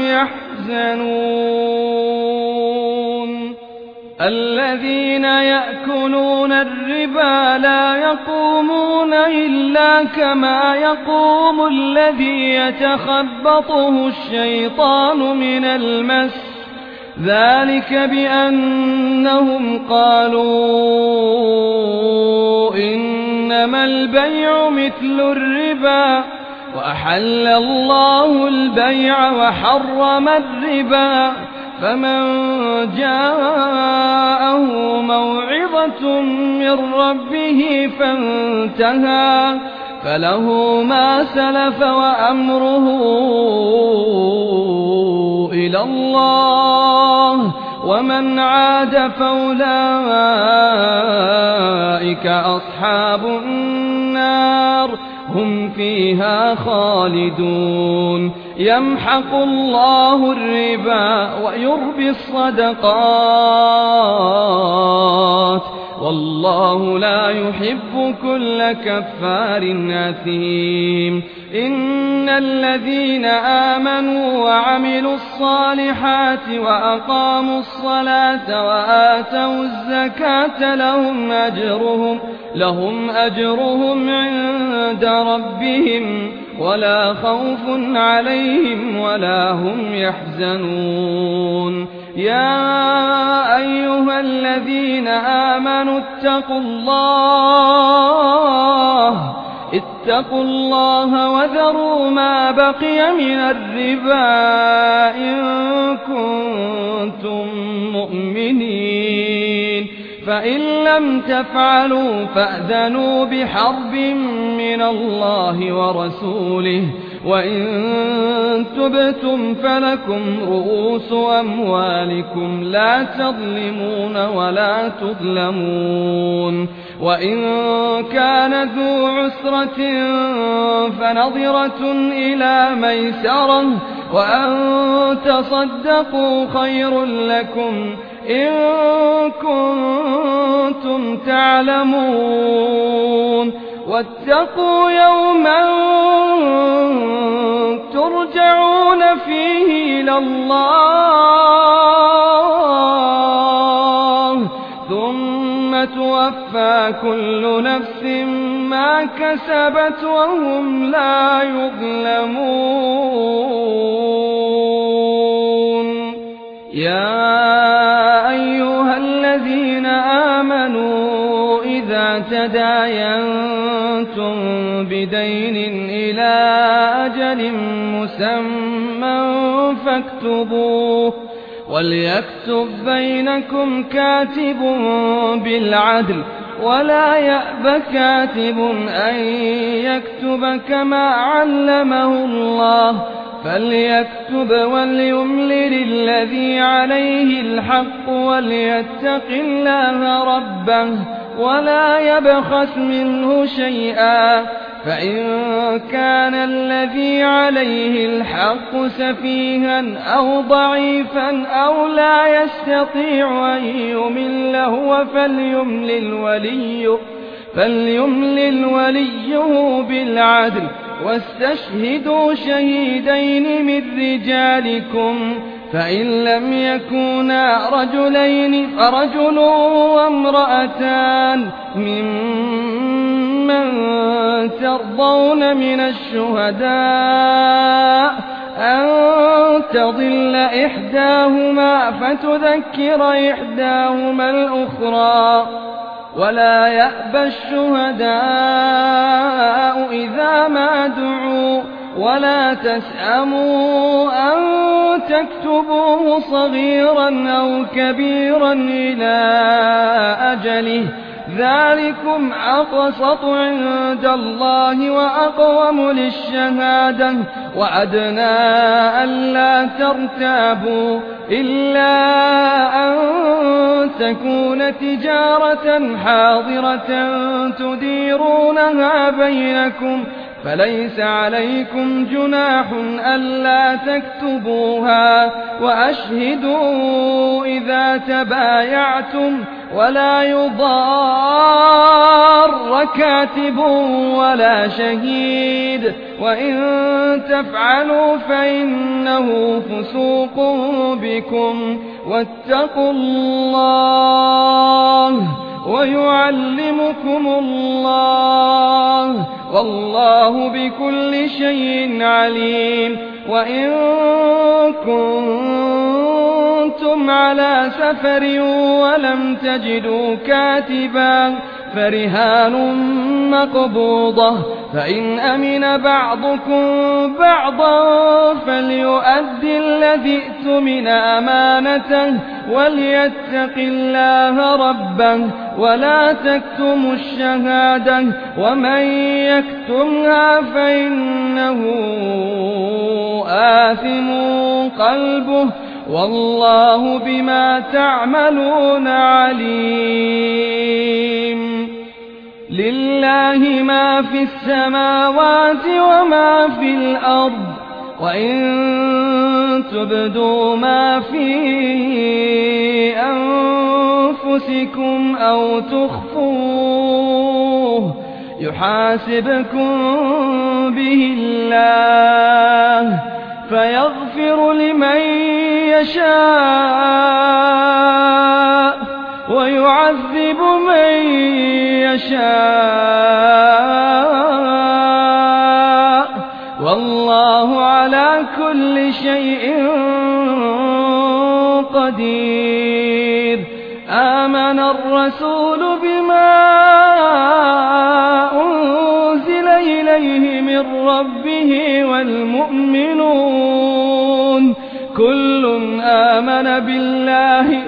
يحزنون. الذين يأكلون الربا لا يقومون إلا كما يقوم الذي يتخبطه الشيطان من المس ذلك بأنهم قالوا إنما البيع مثل الربا وأحل الله البيع وحرم الربا فمن جاءه موعظة من ربه فانتهى فله ما سلف وأمره إلى الله ومن عاد فأولئك أصحاب النار هم فيها خالدون. يمحق الله الربا ويربي الصدقات والله لا يحب كل كفار أثيم. إن الذين آمنوا وعملوا الصالحات وأقاموا الصلاة وآتوا الزكاة لهم أجرهم عند ربهم ولا خوف عليهم ولا هم يحزنون. يا أيها الذين آمنوا اتقوا الله وذروا ما بقي من الربا إن كنتم مؤمنين فإن لم تفعلوا فأذنوا بحرب من الله ورسوله وإن تبتم فلكم رؤوس أموالكم لا تظلمون ولا تظلمون. وإن كان ذو عسرة فنظرة إلى ميسرة وأن تصدقوا خير لكم إن كنتم تعلمون. واتقوا يوما ترجعون فيه إلى الله ثم توفى كل نفس ما كسبت وهم لا يظلمون. يا أيها الذين آمنوا إذا تداينتم بدين إلى أجل مسمى فاكتبوه وليكتب بينكم كاتب بالعدل ولا يأب كاتب أن يكتب كما علمه الله فليكتب وليملل الذي عليه الحق وليتق الله ربه ولا يبخس منه شيئا فإن كان الذي عليه الحق سفيها أو ضعيفا أو لا يستطيع أن يمل هو فليملل وليه بالعدل واستشهدوا شهيدين من رجالكم فإن لم يكونا رجلين فرجل وامرأتان ممن ترضون من الشهداء أن تضل إحداهما فتذكر إحداهما الأخرى ولا يأبى الشهداء إذا ما دعوا ولا تسأموا أن تكتبوه صغيرا أو كبيرا إلى أجله ذلكم أقسط عند الله وأقوم للشهادة وأدنى ألا ترتابوا إلا أن تكون تجارة حاضرة تديرونها بينكم فليس عليكم جناح ألا تكتبوها وأشهدوا إذا تبايعتم ولا يضار كاتب ولا شهيد وإن تفعلوا فإنه فسوق بكم واتقوا الله ويعلمكم الله والله بكل شيء عليم وإن كنتم على سفر ولم تجدوا كاتبا فرهان مقبوضة فإن أمن بعضكم بعضا فليؤدي الذي اؤتمن أمانته وليتق الله ربه ولا تكتموا الشهادة ومن يكتمها فإنه آثم قلبه والله بما تعملون عليم لله ما في السماوات وما في الأرض وإن تبدوا ما في أنفسكم أو تخفوه يحاسبكم به الله فيغفر لمن يشاء ويعذب من يشاء والله على كل شيء قدير آمن الرسول بما أنزل إليه من ربه والمؤمنون كل آمن بالله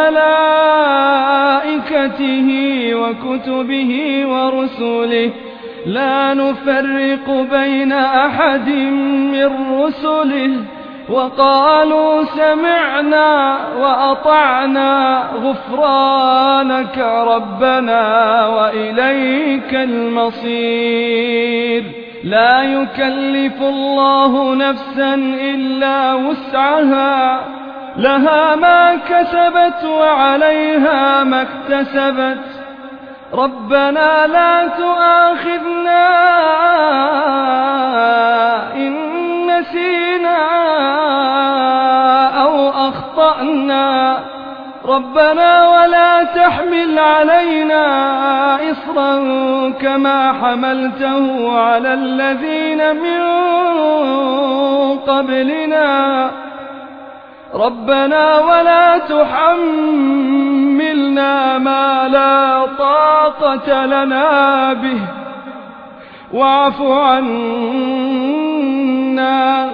وملائكته وكتبه ورسله لا نفرق بين أحد من رسله وقالوا سمعنا وأطعنا غفرانك ربنا وإليك المصير لا يكلف الله نفسا إلا وسعها لها ما كسبت وعليها ما اكتسبت ربنا لا تؤاخذنا إن نسينا أو أخطأنا ربنا ولا تحمل علينا إصرا كما حملته على الذين من قبلنا ربنا ولا تحملنا ما لا طاقة لنا به واعف عنا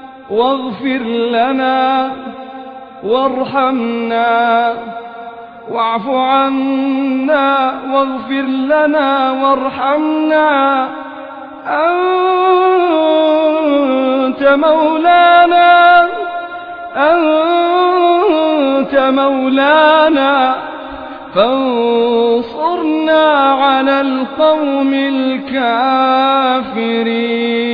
واغفر لنا وارحمنا واعف عنا واغفر لنا وارحمنا أنت مولانا فانصرنا على القوم الكافرين.